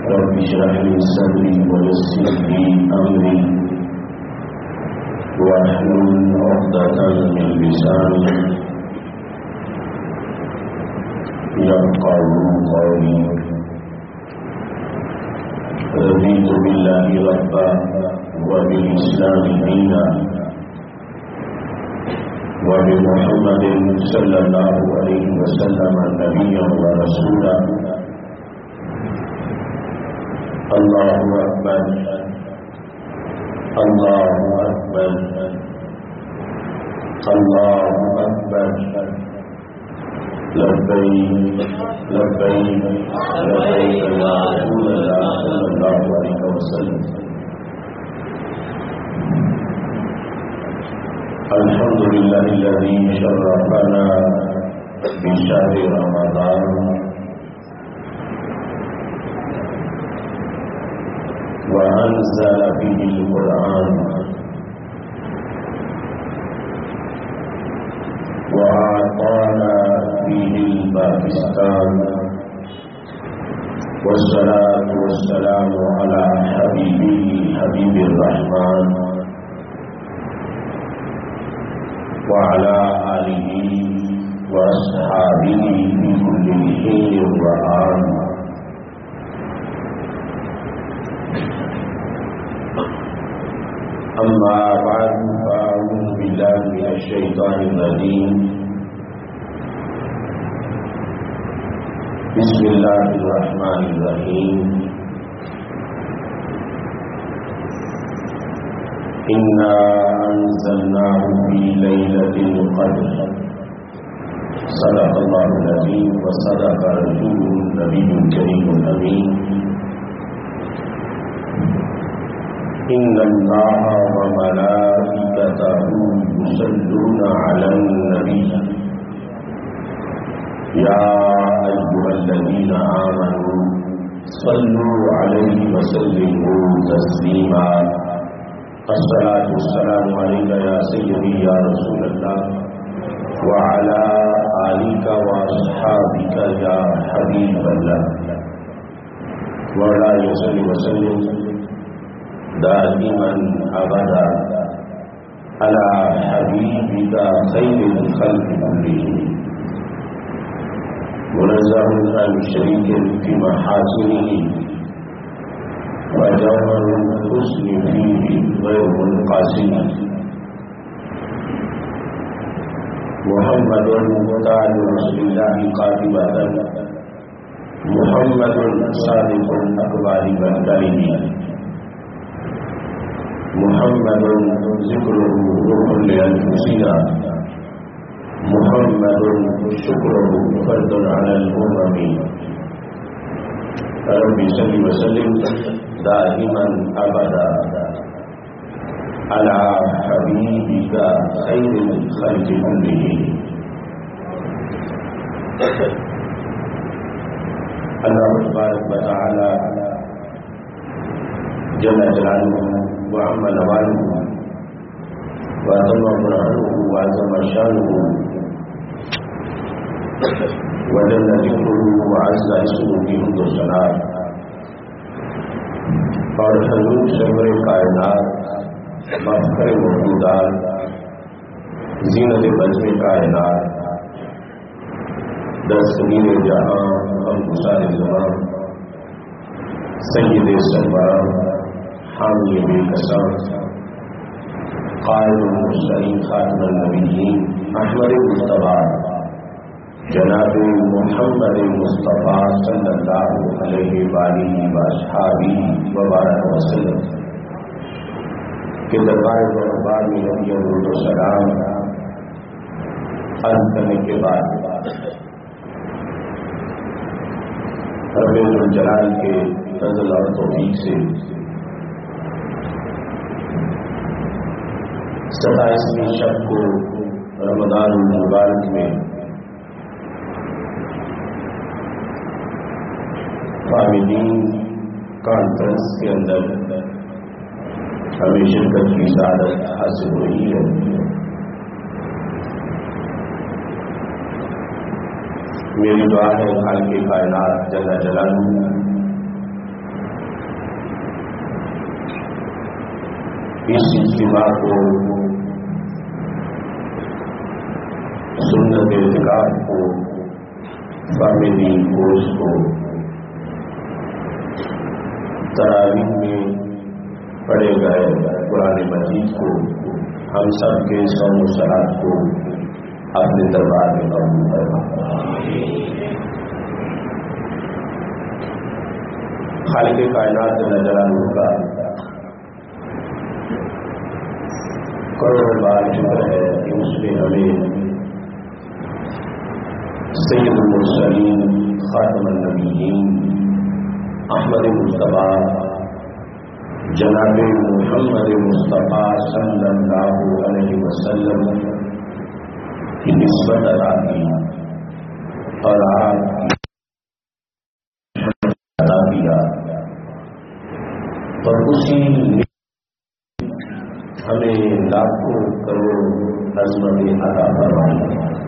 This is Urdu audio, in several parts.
رب اشرح لي صدري ويسر لي أمري واحلل عقدة من لساني يفقهوا قولي. رضيت بالله ربا وبالإسلام دينا وبمحمد صلى الله عليه وسلم نبيا ورسولا. الله أكبر الله أكبر الله أكبر. لبيك لبيك لبيك يا رسول الله صلى الله عليه وسلم. الحمد لله الذي شرفنا بشهر رمضان وأنزل فيه القرآن وأعطانا فيه الباكستان. والصلاة والسلام على حبيبه حبيب الرحمن وعلى آله وأصحابه في كل حين وآن. أما بعد فأعوذ بالله من الشيطان الرجيم. بسم الله الرحمن الرحيم. إنا أنزلناه في ليلة القدر. صدق الله العظيم وصدق رسوله النبي الكريم الأمين. إن الله وملائكته يصلون على النبي يا أيها الذين آمنوا صلوا عليه وسلموا تسليما. الصلاة والسلام عليك يا سيدي يا رسول الله وعلى آلك وأصحابك يا حبيب الله. ولا يصلي وسلم دائما أبدا على حبيبك خير الخلق كلهم منزه عن شريك في محاسنه وجوهر الحسن فيه غير منقسم. محمد تاج رسول الله قاطبة محمد صادق الأخبار بالكلمة محمد ذكره روح لأنفسنا محمد شكره فرد على الأمم. رب صل وسلم دائما أبدا على حبيبك خير الخلق كلهم. الله تبارك وتعالى جل جلاله وعم نواله وعظم برهانه وعظم شانه وجل ذكره وعز اسمه في حمد الصلاة. اور حضور سرور کائنات مفخر موجودات زینت بزم کائنات دستگیر جہاں ہم گسار زمان سید سربراہ حامی بے قسم قائد المرسلین خاتم النبیین احمد مصطفیٰ جناب محمد مصطفیٰ صلی اللہ علیہ وآلہ وصحبہ وبارک وسلم کے دربار برباد میں نبی درود و سلام عرض کرنے کے بعد رب الجلال کے فضل اور توفیق سے 27ویں شب کو رمضان المبارک میں فاملین کانفرنس کے اندر ہمیں شرکت کی سعادت حاصل ہوئی ہے. میری دعا ہے خالق کائنات جل جلالہ اس اجتماع کو سنت اعتقاد کو فاملی گوشت کو تراویح میں پڑھے گئے قرآن مجید کو ہم سب کے صوم و صلات کو اپنے دربار میں قبول کرنا. خالق کائنات نظرانہ کا کروڑ بار شکر ہے کہ اس نے ہمیں سید المرسلین خاتم النبیین احمد مصطفیٰ جناب محمد مصطفیٰ صلی اللہ علیہ وسلم کی نسبت ادا کی اور آپ ادا کیا اور اسی ہمیں لاکھوں کروڑ عظمت عطا فرمائی.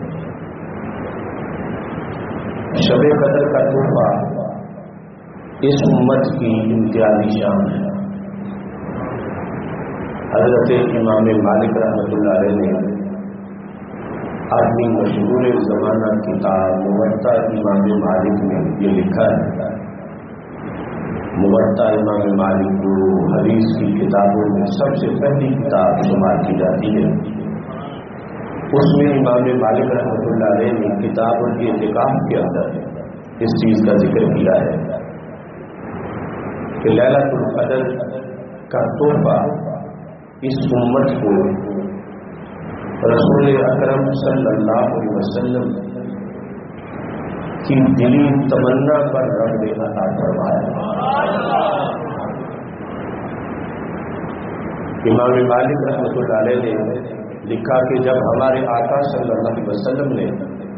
شب قدر کا تحفہ اس امت کی امتیازی شان ہے. حضرت امام مالک رحمۃ اللہ علیہ نے اپنی مشہور زمانہ کتاب موطا امام مالک میں یہ لکھا ہے. موطا امام مالک کو حدیث کی کتابوں میں سب سے پہلی کتاب شمار کی جاتی ہے. اس میں امام مالک رحمۃ اللہ علیہ نے کتاب الاعتکاف کے اندر اس چیز کا ذکر کیا ہے کہ لیلۃ القدر کا تحفہ اس امت کو رسول اکرم صلی اللہ علیہ وسلم کی دلی تمنا پر رب نے عطا فرمایا. امام مالک رحمۃ اللہ علیہ نے لکھا کہ جب ہمارے آقا صلی اللہ علیہ وسلم نے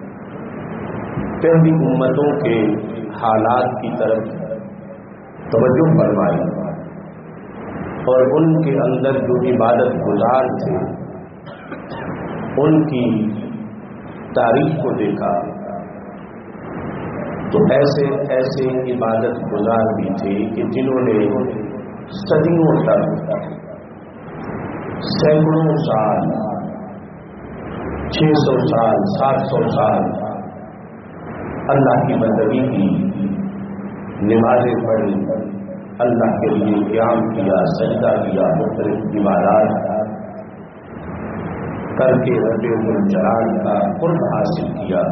پہلی امتوں کے حالات کی طرف توجہ فرمائی اور ان کے اندر جو عبادت گزار تھے ان کی تاریخ کو دیکھا تو ایسے ایسے عبادت گزار بھی تھے کہ جنہوں نے صدیوں تک سینکڑوں سال 600 سال 700 سال اللہ کی بندگی کی، نمازیں پڑھی، اللہ کے لیے قیام کیا، سجدہ کیا، مختلف عبادات کر کے رب الجلال کا قرب حاصل کیا.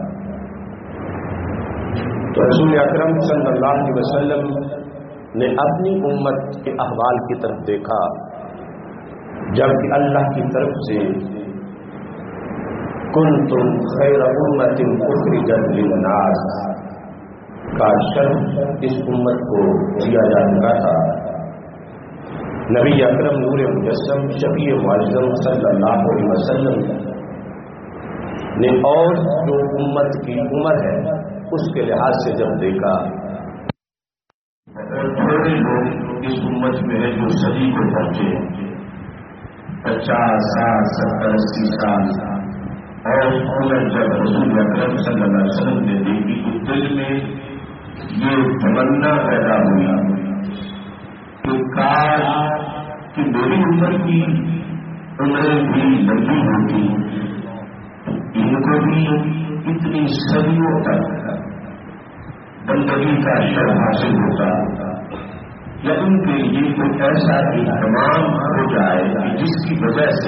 تو رسول اکرم صلی اللہ علیہ وسلم نے اپنی امت کے احوال کی طرف دیکھا جبکہ اللہ کی طرف سے کنتم خیر امت اخرجت للناس کا شرف اس امت کو دیا جا چکا تھا. نبی اکرم نور مجسم شفیع معظم صلی اللہ علیہ وسلم نے اور جو امت کی عمر ہے اس کے لحاظ سے جب دیکھا تھوڑے لوگ اس امت میں ہے جو صدی کو پہنچے 50 سال 70 80 سال اور جب رسول اکرم صلی اللہ علیہ وسلم نے دیکھی تو دل میں یہ تمنا پیدا ہوئی کہ کاش کہ میری عمر کی عمریں بھی لمبی ہوتی، ان کو بھی اتنی صدیوں تک بندگی کا شرف حاصل ہوتا یا ان کے لیے کوئی ایسا اہتمام ہو جائے کہ جس کی وجہ سے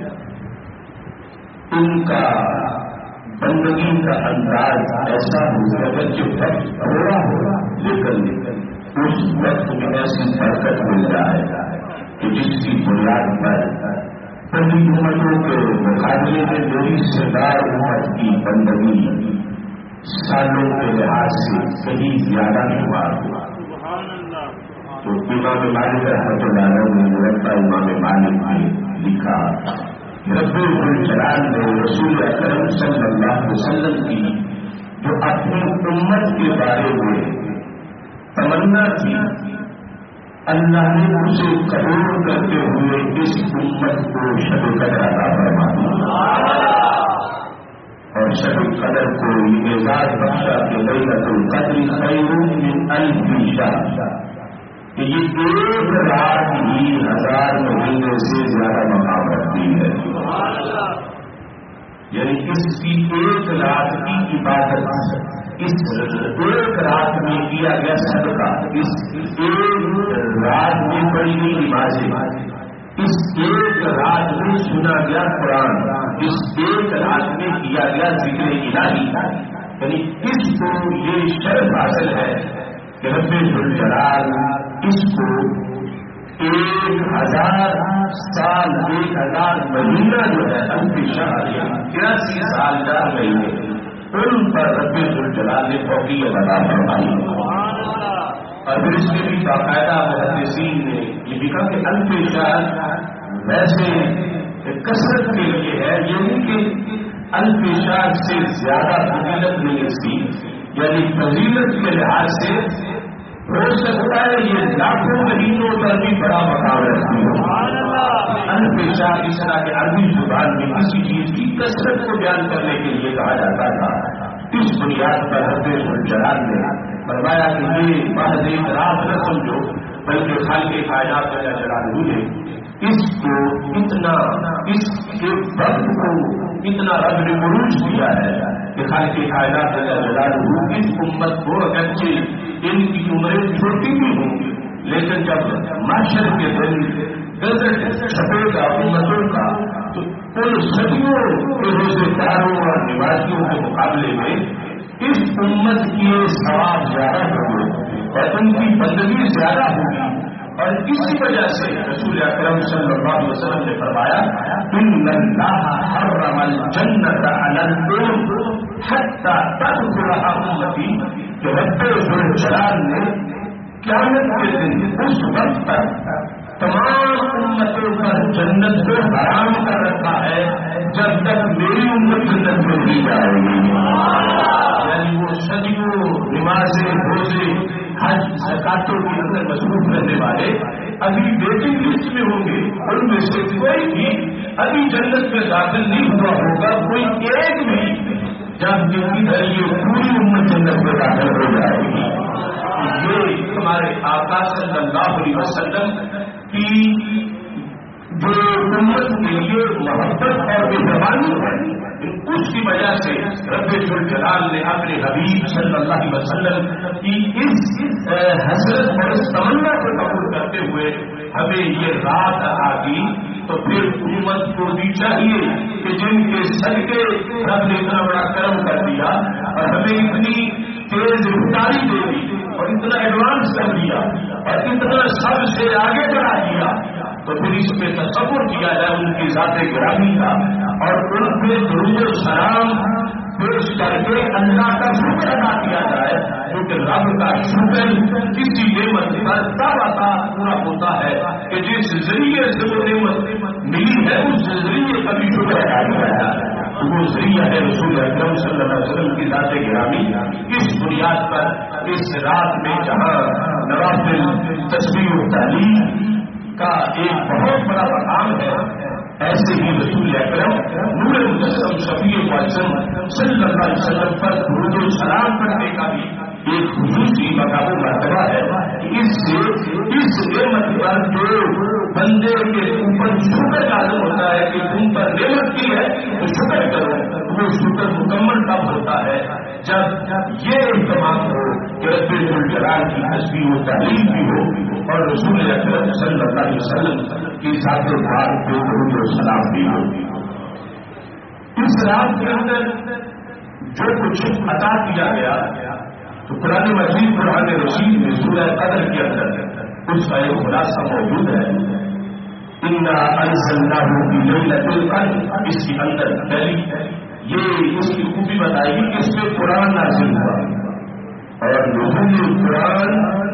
ان کا بندگی کا انداز ایسا ہو اگر جو وقت تھوڑا ہو لیکن اس وقت میں ایسی برکت مل جائے کہ جس کی بنیاد پر پہلی امتوں کے مقابلے میں میری سردار امت کی بندگی سالوں کے لحاظ سے کہیں زیادہ شمار ہوا. تو امام مالک رحمۃ اللہ علیہ نے موطا امام مالک میں لکھا رب الجلال نے رسول اکرم صلی اللہ علیہ وسلم کی جو اپنی امت کے بارے میں تمنا تھی اللہ نے اسے قبول کرتے ہوئے اس امت کو شب قدر عطا فرمایا اور شب قدر کو اعزاز بخشا کہ لیلۃ القدر خیر من الف شہر کہ یہ ایک رات ہی 1000 مہینے سے زیادہ مقام رکھتی ہے. یعنی اس کی ایک رات کی عبادت، اس ایک رات میں کیا گیا صدقہ، اس ایک رات میں پڑھی گئی نمازیں، اس ایک رات میں سنا گیا قرآن، اس ایک رات میں کیا گیا ذکر الہی، یعنی اس کو یہ شرف حاصل ہے کہ رب ذوالجلال اس کو 1000 سال 1000 مہینہ جو ہے الف شہر 83 سال 4 مہینے ان پر رب ذوالجلال نے فوقیت عطا فرمائی. اور پھر اس میں بھی باقاعدہ محدثین نے یہ لکھا کہ الف شہر ویسے کثرت کے لیے ہے، یہ نہیں کہ الف شہر سے زیادہ فضیلت نہیں اس کی، یعنی فضیلت کے لحاظ سے ہو سکتا ہے یہ لاکھوں مہینوں پر بھی بڑا مقام رکھتی ہو. الف شہر اس طرح کے عربی زبان میں کسی چیز کی کثرت کو بیان کرنے کے لیے کہا جاتا تھا. اس بنیاد پر رب ذوالجلال نے فرمایا کہ یہ محض ایک رات نہ سمجھو، بلکہ خالق کائنات جل جلالہ نے اس کو اتنا، اس کے وقت کو اتنا رب نے عروج دیا ہے کہ خالق کائنات جل جلالہ اس امت کو اگرچہ ان کی عمریں چھوٹی بھی ہوں گی، لیکن جب معاشر کے دن گزر چھپے گا امتوں کا تو ان صدیوں کے روزے داروں اور نمازیوں کے مقابلے میں اس امت کی ثواب زیادہ ہوگی اور ان کی بندگی زیادہ ہوگی. اور اسی وجہ سے رسول اکرم صلی اللہ علیہ وسلم نے فرمایا ان اللہ حرم الجنت علی النار حتی تدخلها امتی، کہ رب ذوالجلال نے قیامت کے دن اس وقت تک تمام امتوں پر جنت کو حرام کر رکھا ہے جب تک میری امت جنت میں نہیں جائے گی. یعنی وہ صدیوں نمازیں، روزے، حج، زکاتوں کے اندر مصروف رہنے والے ابھی ویٹنگ لسٹ میں ہوں گے، ان میں سے کوئی بھی ابھی جنت میں داخل نہیں ہوا ہوگا، کوئی ایک بھی، جب ادھر یہ پوری امت جنت میں داخل ہو جائے گی. یہ ہمارے آقا صلی اللہ علیہ وسلم کی جو امت کے لیے محبت اور مہربانی ہے، اس کی وجہ سے رب ذوالجلال نے اپنے حبیب صلی اللہ علیہ وسلم کی اس حسرت اور اس تمنا کو قبول کرتے ہوئے ہمیں یہ رات عطا کی. تو پھر امت کو بھی چاہیے کہ جن کے صدقے رب نے اتنا بڑا کرم کر دیا اور ہمیں اتنی تیز رفتاری دے دی اور اتنا ایڈوانس کر دیا اور اتنا سب سے آگے بڑھا دیا، تو پھر اس پہ تصور کیا جائے ان کی ذات گرامی کا اور ان پہ درود و سلام پیش کر کے اللہ کا شکر ادا کیا جائے، کیونکہ رب کا شکر کسی نعمت پر تب عطا پورا ہوتا ہے کہ جس ذریعے سے وہ نعمت ملی ہے اس ذریعے کا بھی شکر ادا کیا جائے. وہ ذریعہ ہے رسول اکرم صلی اللہ علیہ وسلم کی ذات گرامی. اس بنیاد پر اس رات میں جہاں نوافل، تسبیح و تعلیم کا ایک بہت بڑا مقام ہے، ایسے ہی رسول اکرم نور مجسم شفیع معظم صلی اللہ علیہ وسلم پر درود و سلام کرنے کا بھی ایک خصوصی مقام و مرتبہ ہے. اس نعمت پر جو بندے کے اوپر شکر لازم ہوتا ہے کہ تم پر نعمت کی ہے تو شکر کرو، وہ شکر مکمل تب ہوتا ہے جب یہ اہتمام ہو کہ رب ذوالجلال کی تسبیح و تعلیم بھی ہو اور رسول اکرم صلی اللہ علیہ وسلم کی ذات پاک پہ درود و سلام بھی ہو. اس رات کے اندر جو کچھ عطا کیا گیا تو قرآن مجید، قرآن رشید میں سورہ قدر کے اندر اس کا ایک خلاصہ موجود ہے. انا انزلناہ فی لیلۃ القدر، اس کے اندر پہلی یہ اس کی خوبی بتائی گی کہ اس میں قرآن نازل ہوا اور نزول قرآن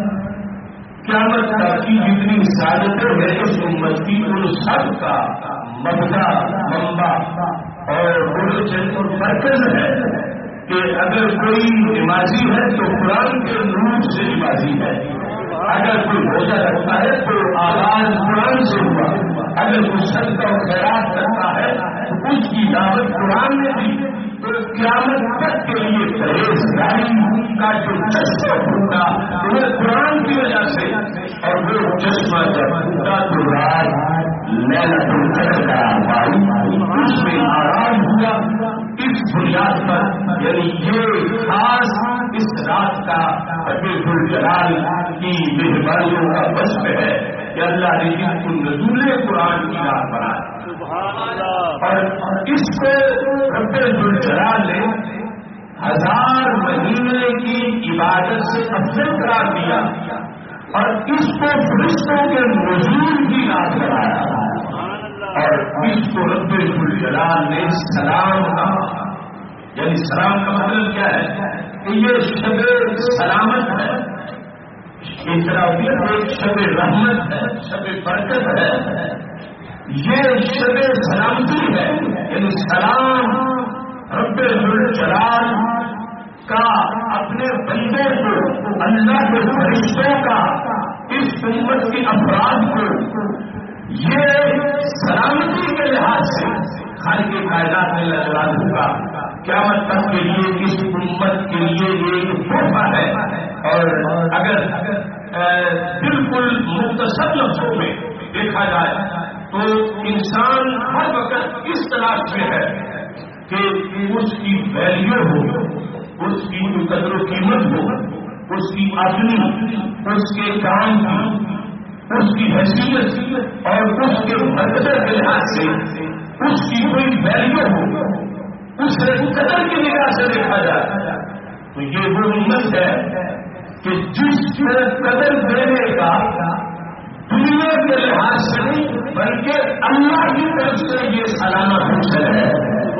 قیامت تک کی جتنی سعادتیں ہیں اس امت کی ان سب کا مبدا، منبع اور اورجن اور مرکز ہے کہ اگر کوئی نمازی ہے تو قرآن کے نور سے نمازی ہے، اگر کوئی روزہ رکھتا ہے تو آغاز قرآن سے ہوا، اگر کوئی صدقہ و خیرات کرتا ہے تو اس کی دعوت قرآن نے دی. تو قیامت تک کے لیے پرہیزگاری کا جو چشمہ ہوگا وہ قرآن کی وجہ سے اور چشمہ جب ٹوٹا تو رات لیلۃ القدر قرار پائی، اس میں آرام ہوا۔ اس بنیاد پر یعنی یہ خاص اس رات کا رب ذوالجلال کی مہربانیوں کا وصف ہے کہ اللہ نے اس کو نزول قرآن کی رات بنایا، اور اس کو رب ذوالجلال نے 1000 مہینے کی عبادت سے افضل قرار دیا، اور اس کو فرشتوں کے نزول کی رات بنایا، اور اس کو رب ذوالجلال نے سلام کہا۔ یعنی سلام کا مطلب کیا ہے کہ یہ شب سلامت ہے، ایک شب رحمت ہے، شب برکت ہے، یہ شب سلامتی ہے۔ یعنی سلام رب ذوالجلال کا اپنے بندے کو، اللہ کے فرشتوں کا، اس امت کے افراد کو یہ سلامتی کے لحاظ سے خالق کائنات میں اللہ ہوگا قیامت تک کے لیے اس امت کے لیے ایک تحفہ ہے۔ اور اگر بالکل مختصر لفظوں میں دیکھا جائے تو انسان ہر وقت اس تلاش میں ہے کہ اس کی ویلیو ہو، اس کی قدر و قیمت ہو، اس کی اپنی، اس کے کام کی، اس کی حیثیت اور اس کے مقدر کے لحاظ سے اس کی کوئی ویلیو ہو، اسے قدر کی نگاہ سے دیکھا جائے۔ تو یہ وہ امت ہے کہ جس کو قدر دینے کا دنیا کے لحاظ سے نہیں بلکہ اللہ کی طرف سے یہ سالانہ حوصلہ ہے۔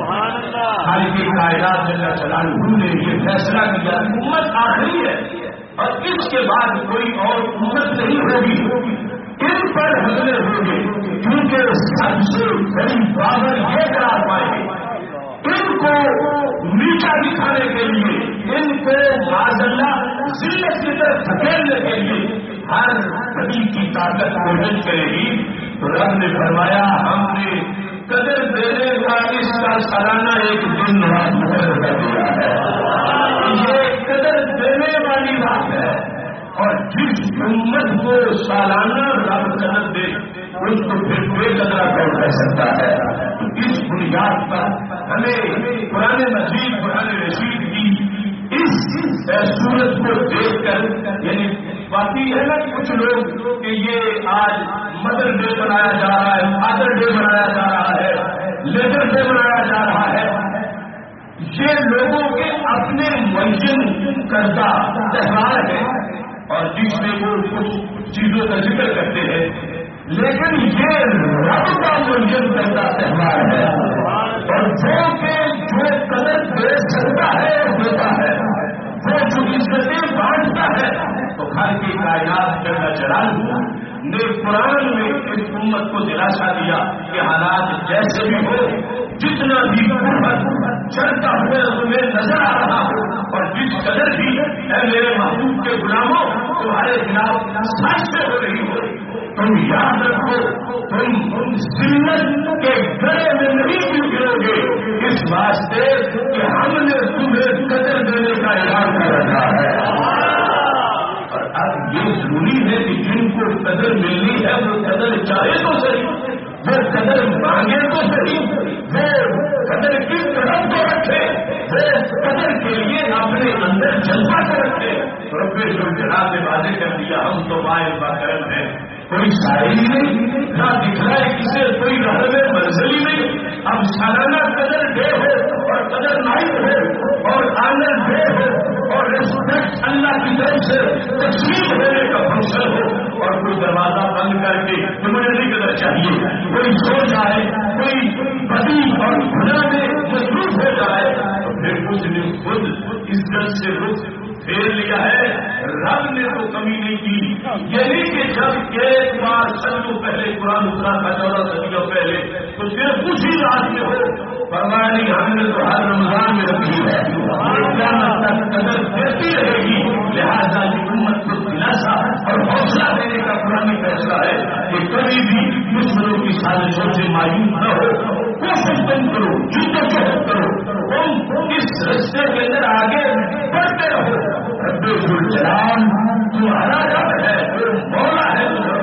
خالق کائنات جل جلالہ نے یہ فیصلہ کیا امت آخری ہے اور اس کے بعد کوئی اور امت نہیں ہوگی، ان پر حملے ہوں گے، کیونکہ سب سے بڑی پاور یہ قرار پائے گی ان کو نیچا دکھانے کے لیے، ان کو معذلہ ذلت کی طرف دھکیلنے کے لیے ہر کبھی کی طاقت کوشش کرے گی۔ تو رب نے فرمایا ہم نے قدر دینے کا اس کا سالانہ ایک دن مقرر کر دیا ہے، یہ قدر دینے والی بات ہے۔ اور جس امت کو سالانہ رب قدر دے اس کو پھر بے قدرہ کون کر سکتا ہے؟ اس بنیاد پر ہمیں قرآن مجید، قرآن رشید کی اس صورت کو دیکھ کر، یعنی باقی ہے نا کچھ لوگ کہ یہ آج مدر ڈے بنایا جا رہا ہے، فادر ڈے بنایا جا رہا ہے، لیڈر ڈے بنایا جا رہا ہے، یہ لوگوں کے اپنے معین کردہ تہوار ہے اور جس میں وہ کچھ چیزوں کا ذکر کرتے ہیں، لیکن یہ رب کا معین کردہ تہوار ہے، اور جو قدر دے سکتا ہے دیتا ہے، وہ جو عزتیں بانٹتا ہے۔ تو خالق کائنات جل جلالہ نے قرآن میں اس امت کو دلاسا دیا کہ حالات جیسے بھی ہو، جتنا بھی چڑھتا ہوئے تمہیں نظر آ رہا ہو، اور جس قدر بھی اے میرے محبوب کے غلاموں تمہارے خلاف سازشیں ہو رہی ہو، تم یاد رکھو تم ذلت کے گڑے میں نہیں گرو گے، اس واسطے کہ ہم نے تمہیں قدر دینے کا اعلان کر رکھا ہے۔ اور اب یہ ضروری ہے کہ جن کو قدر ملنی ہے وہ قدر چاہے تو صحیح، وہ قدر مانگے تو صحیح، وہ قدر کی طرف کو رکھے، وہ قدر کے لیے اپنے اندر جذبہ کو رکھے۔ رب ذوالجلال نے واضح کر دیا ہم تو مائل با کرم ہے، کوئی شاعری نہیں، نہ دکھلائے کسے کوئی رہے منزلی نہیں۔ اب سالانہ قدر ڈے ہو اور قدر نائٹ ہو اور آنر ڈے ہو اور ریسپیکٹ اللہ کی طرف سے تقسیم ہونے کا فنکشن ہو، اور کوئی دروازہ بند کر کے تمہیں نہیں قدر چاہیے، کوئی سو جائے، کوئی بدی اور گناہ میں مصروف ہو جائے، تو پھر کچھ نے خود عزت سے رخ پھیر لیا ہے۔ رب نے تو کمی نہیں کی، یعنی کہ جب ایک بار صدیوں پہلے قرآن اترا تھا، 14 صدیوں پہلے، تو صرف اسی رات میں ہو فرمایا نہیں ہم نے تو ہر رمضان میں رکھی ہے، قیامت تک قدر دیتی رہے گی۔ لہٰذا یہ امت کو دلاسا اور حوصلہ دینے کا قرآن فیصلہ ہے کہ کبھی بھی دشمنوں کی سازشوں سے مایوس نہ ہو، کوشش تم کرو، جدوجہد کرو، تم اس رستے کے اندر آگے بڑھتے رہو۔ رب ذوالجلال تمہارا رب ہے، وہ مولا ہے،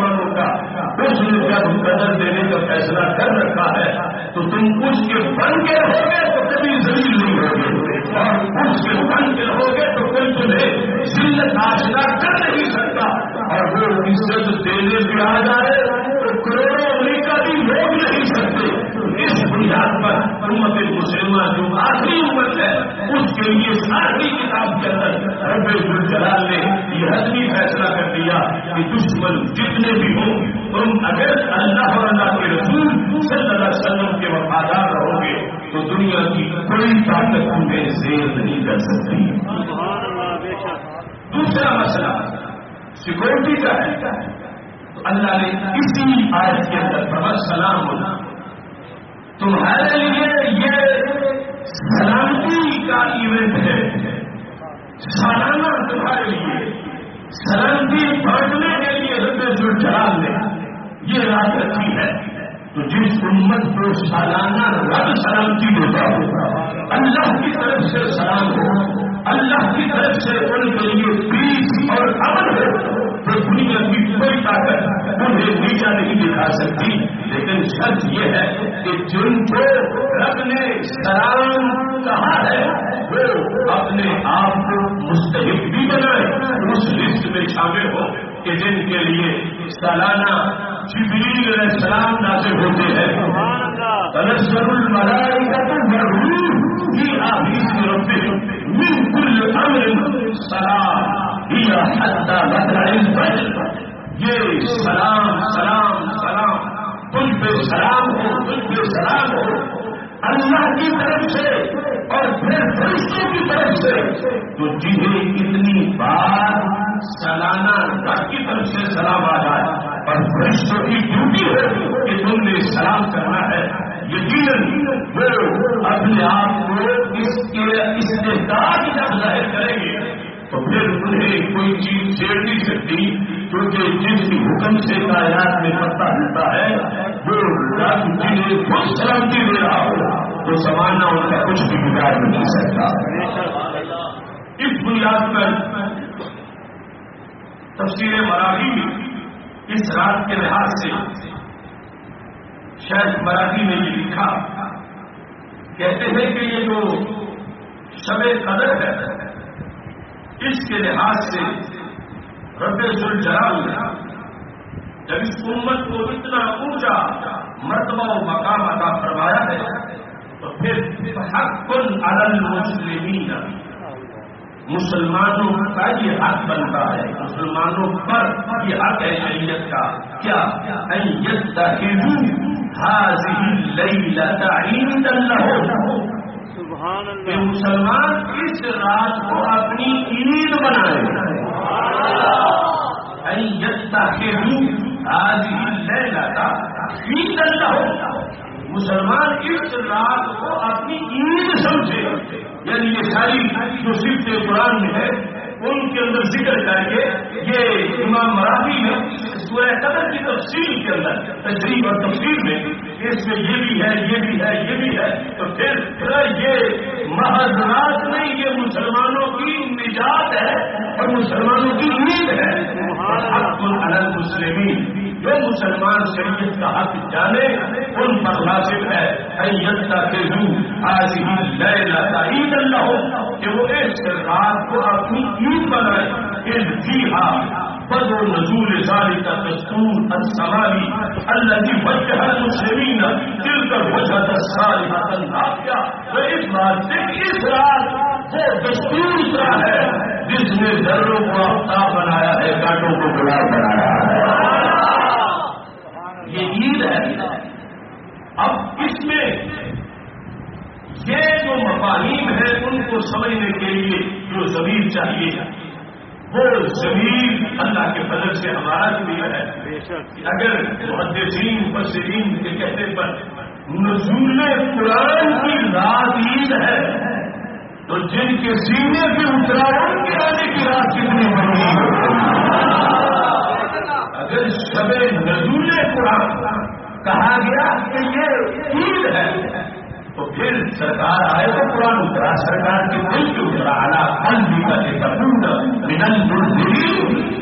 قدر دینے کا فیصلہ کر رکھا ہے تو تم اس کے بن کے رہو گے تو کبھی ذلیل نہیں ہوگے، اور اس کے بن کے رہو گے تو کوئی تمہیں ذلت آشنا کر نہیں سکتا، اور وہ عزت دینے بھی آ جائے تو کروڑوں امریکہ بھی روک نہیں سکتے۔ اس بنیاد پر امت مسلمہ جو آخری امت ہے اس کے لیے آخری کتاب کے اندر رب الجلال نے یہ حتمی فیصلہ کر دیا کہ دشمن جتنے بھی ہوں تم اگر اللہ اور اللہ کے رسول صلی اللہ علیہ وسلم کے وفادار رہو گے تو دنیا کی کوئی طاقت تمہیں زیر نہیں کر سکتی۔ دوسرا مسئلہ سیکورٹی کا ہے تو اللہ نے اسی آیت کے اندر فرمایا سلام ہونا تمہارے لیے یہ سلامتی کا ایونٹ ہے، سالانہ تمہارے لیے سلامتی بانٹنے کے لیے رب الجلال نے یہ رات رکھی ہے۔ تو جس امت کو سالانہ رب سلامتی دیتا ہو، اللہ کی طرف سے سلام ہو، اللہ کی طرف سے ان کے لیے پیس اور امن ہو، تو دنیا کی کوئی طاقت انہیں نیچا نہیں دکھا سکتی۔ لیکن شرط یہ ہے کہ جن کو رب نے سلام کہا ہے وہ اپنے آپ کو مستحق بھی بنائے، اس لسٹ میں شامل ہو کہ جن کے لیے سالانہ جبریل علیہ السلام نازل ہوتے ہیں۔ تنزل الملائکۃ والروح فیہا بإذن ربہم من کل امر سلام ہی حتی مطلع الفجر۔ یہ سلام سلام سلام تجھ پہ سلام ہو، تجھ پہ سلام ہو، اللہ کی طرف سے اور پھر فرشتوں کی طرف سے، تو جنہیں اتنی بار سالانہ رب کی طرف سے سلام آ جائے اور فرشتوں کی ڈیوٹی ہو کہ تم نے سلام کرنا ہے، یقیناً وہ اپنے آپ کو اس کے استحقاق جب ظاہر کریں گے تو پھر انہیں کوئی چیز چھیڑ نہیں سکتی، کیونکہ جس کی حکم سے کائنات میں پتہ ملتا ہے وہ رب جنہیں خود سلامتی دے رہا ہو تو زمانہ ان کا کچھ بھی بگاڑ نہیں سکتا۔ اس بنیاد پر تفسیر مراغی میں اس رات کے لحاظ سے شیخ مراغی نے یہ لکھا، کہتے ہیں کہ یہ جو شب قدر ہے اس کے لحاظ سے رب الجلال نے جب اس امت کو اتنا اونچا مرتبہ و مقام عطا فرمایا ہے تو پھر حق علی المسلمین، مسلمانوں کا یہ حق بنتا ہے، مسلمانوں پر یہ حق ہے شریعت کا، کیا ان یتخذوا هذه الليلة عيدا لهم، کہ مسلمان اس رات کو اپنی عید بنائے۔ ان یتخذوا هذه الليلة عيدا لهم، مسلمان اس رات کو اپنی عید سمجھے، یعنی یہ ساری جو صفت قرآن میں ہے ان کے اندر ذکر کر کے یہ امام مراغی نے سورہ قدر کی تفصیل کے اندر تشریح اور تفصیل میں اس میں یہ بھی ہے یہ بھی ہے یہ بھی ہے، تو پھر یہ محض رات نہیں، یہ مسلمانوں کی نجات ہے اور مسلمانوں کی عید ہے۔ حق علی المسلمین، جو مسلمان شریعت کا حق جانے ان پر لازم ہے ان یتخذوا هذه الليلة عيدا لهم، کہ وہ اس رات کو اپنی عید بنائے۔ اذ فيها بدء نزول ذلك الدستور السماوي الذي وجه المسلمين تلك الوجهة الصالحة النافعة، اس بات سے اس رات وہ دستور اترا ہے جس نے ذروں کو آفتاب بنایا ہے، کانٹوں کو گلاب بنایا ہے۔ یہ عید ہے۔ اب اس میں یہ جو مفاہیم ہیں ان کو سمجھنے کے لیے جو ضمیر چاہیے وہ ضمیر اللہ کے فضل سے ہمارا بھی ہے۔ اگر محدثین مفسرین کے کہنے پر نزول قرآن کی رات عید ہے تو جن کے سینے پہ اترا ان کے آنے کی رات کتنی بڑی ہے۔ اگر شب نزول قرآن کہا گیا کہ یہ عید ہے تو پھر سرکار آئے تو قرآن اترا، سرکار کے دل پہ اترا، اعلیٰ قلبی کا تکون من المنذرین،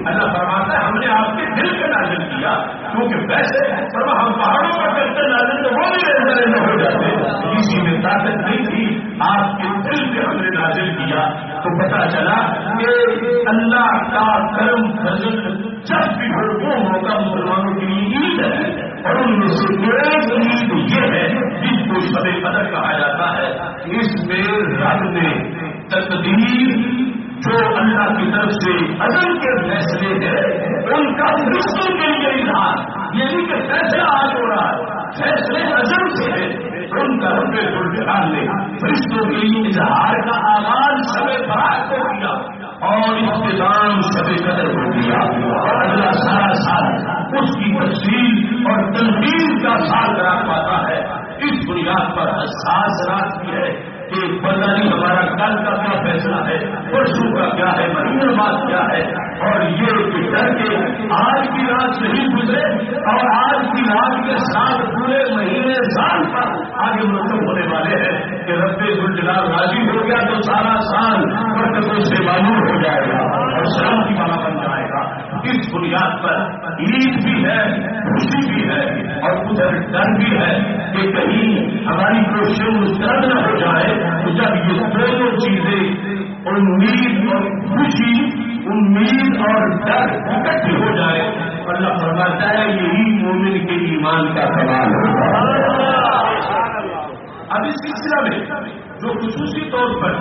اللہ فرماتا ہے ہم نے آپ کے دل پہ نازل کیا، کیونکہ ویسے ہم پہاڑوں پر کرتے نازل تو وہ بھی ایسا ہو جاتے، کسی میں طاقت نہیں تھی، آپ کے دل پہ ہم نے نازل کیا تو پتا چلا کہ اللہ کا کرم فضل جب بھی ہو وہ موقع مسلمانوں کے لیے عید ہے، اور ان میں سے ایک عید یہ ہے جس کو شب قدر کہا جاتا ہے، اس میں رب نے تقدیر جو اللہ کی طرف سے عزم کے فیصلے ہیں ان کا فرشتوں کے لیے اظہار، یہ نہیں کہ فیصلہ آج ہو رہا ہے، فیصلے عزم سے ہے، ان کا رب ذوالجلال نے فرشتوں کے لیے اظہار کا آغاز شب برات کو کیا اور اختتام شب قدر ہو گیا، اور اللہ سارا سال اس کی تفصیل اور تنظیم کا سال رات پاتا ہے۔ اس بنیاد پر حساس رات کی ہے کہ پتہ نہیں ہمارا کل کا کیا فیصلہ ہے، پرسوں کا کیا ہے، مہینہ بعد کیا ہے، اور یہ کہ ڈر کے آج کی رات نہیں گزرے اور آج کی رات کے ساتھ پورے مہینے سال پر آگے مرتب ہونے والے ہیں کہ رب ذوالجلال راضی ہو گیا تو سارا سال برکتوں سے معمور ہو جائے گا اور سلامتی والا بن جائے گا۔ اس بنیاد پر عید بھی ہے، خوشی بھی ہے، اور ادھر ڈر بھی ہے کہ کہیں ہماری کوششیں مسترد نہ ہو جائے، تو جب یہ دونوں چیزیں امید اور خوشی، امید اور ڈر اکٹھے ہو جائے، اللہ فرماتا ہے یہی مومن کے ایمان کا کمال ہوگا۔ اب اس سلسلہ میں جو خصوصی طور پر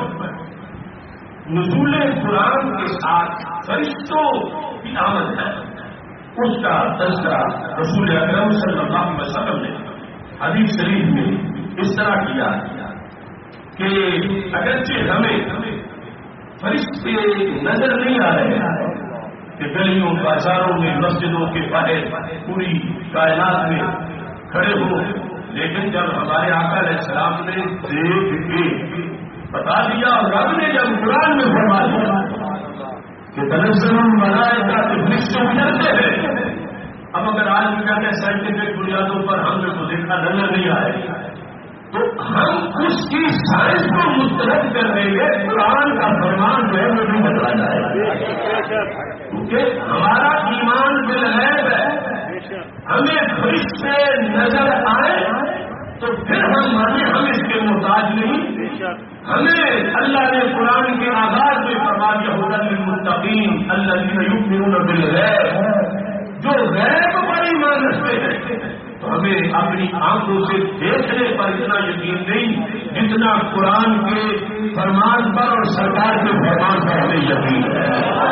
نزول قرآن کے ساتھ فرشتوں کی آمد ہے، اس کا تذکرہ رسول اکرم صلی اللہ علیہ وسلم نے حدیث شریف میں اس طرح کیا کہ اگرچہ ہمیں فرشتے نظر نہیں آ رہے ہیں کہ گلیوں بازاروں میں مسجدوں کے باہر پوری کائنات میں کھڑے ہو، لیکن جب ہمارے آقا علیہ السلام نے دیکھ کے بتا دیا اور رب نے جب قرآن میں فرما دیا کہ تنزل الملائکہ فرشتے اترتے ہیں، اب اگر آج بھی کہتے ہیں سائنٹیفک بنیادوں پر ہم نے تو دیکھا نظر نہیں آئے تو ہم اس کی سائنس کو مسترد کر دیں گے، قرآن کا فرمان جو ہے وہ نہیں بدلا جائے گا، کیونکہ ہمارا ایمان بالغیب ہے، ہمیں فرشتے نظر آئے تو پھر ہم مانیں ہم اس کے محتاج نہیں، ہمیں اللہ نے قرآن کے آغاز میں فرما دیا ھدی للمتقین الذین یؤمنون بالغیب، جو غیب پر ایمان رکھتے ہیں، تو ہمیں اپنی آنکھوں سے دیکھنے پر اتنا یقین نہیں جتنا قرآن کے فرمان پر اور سرکار کے فرمان پر ہمیں یقین ہے۔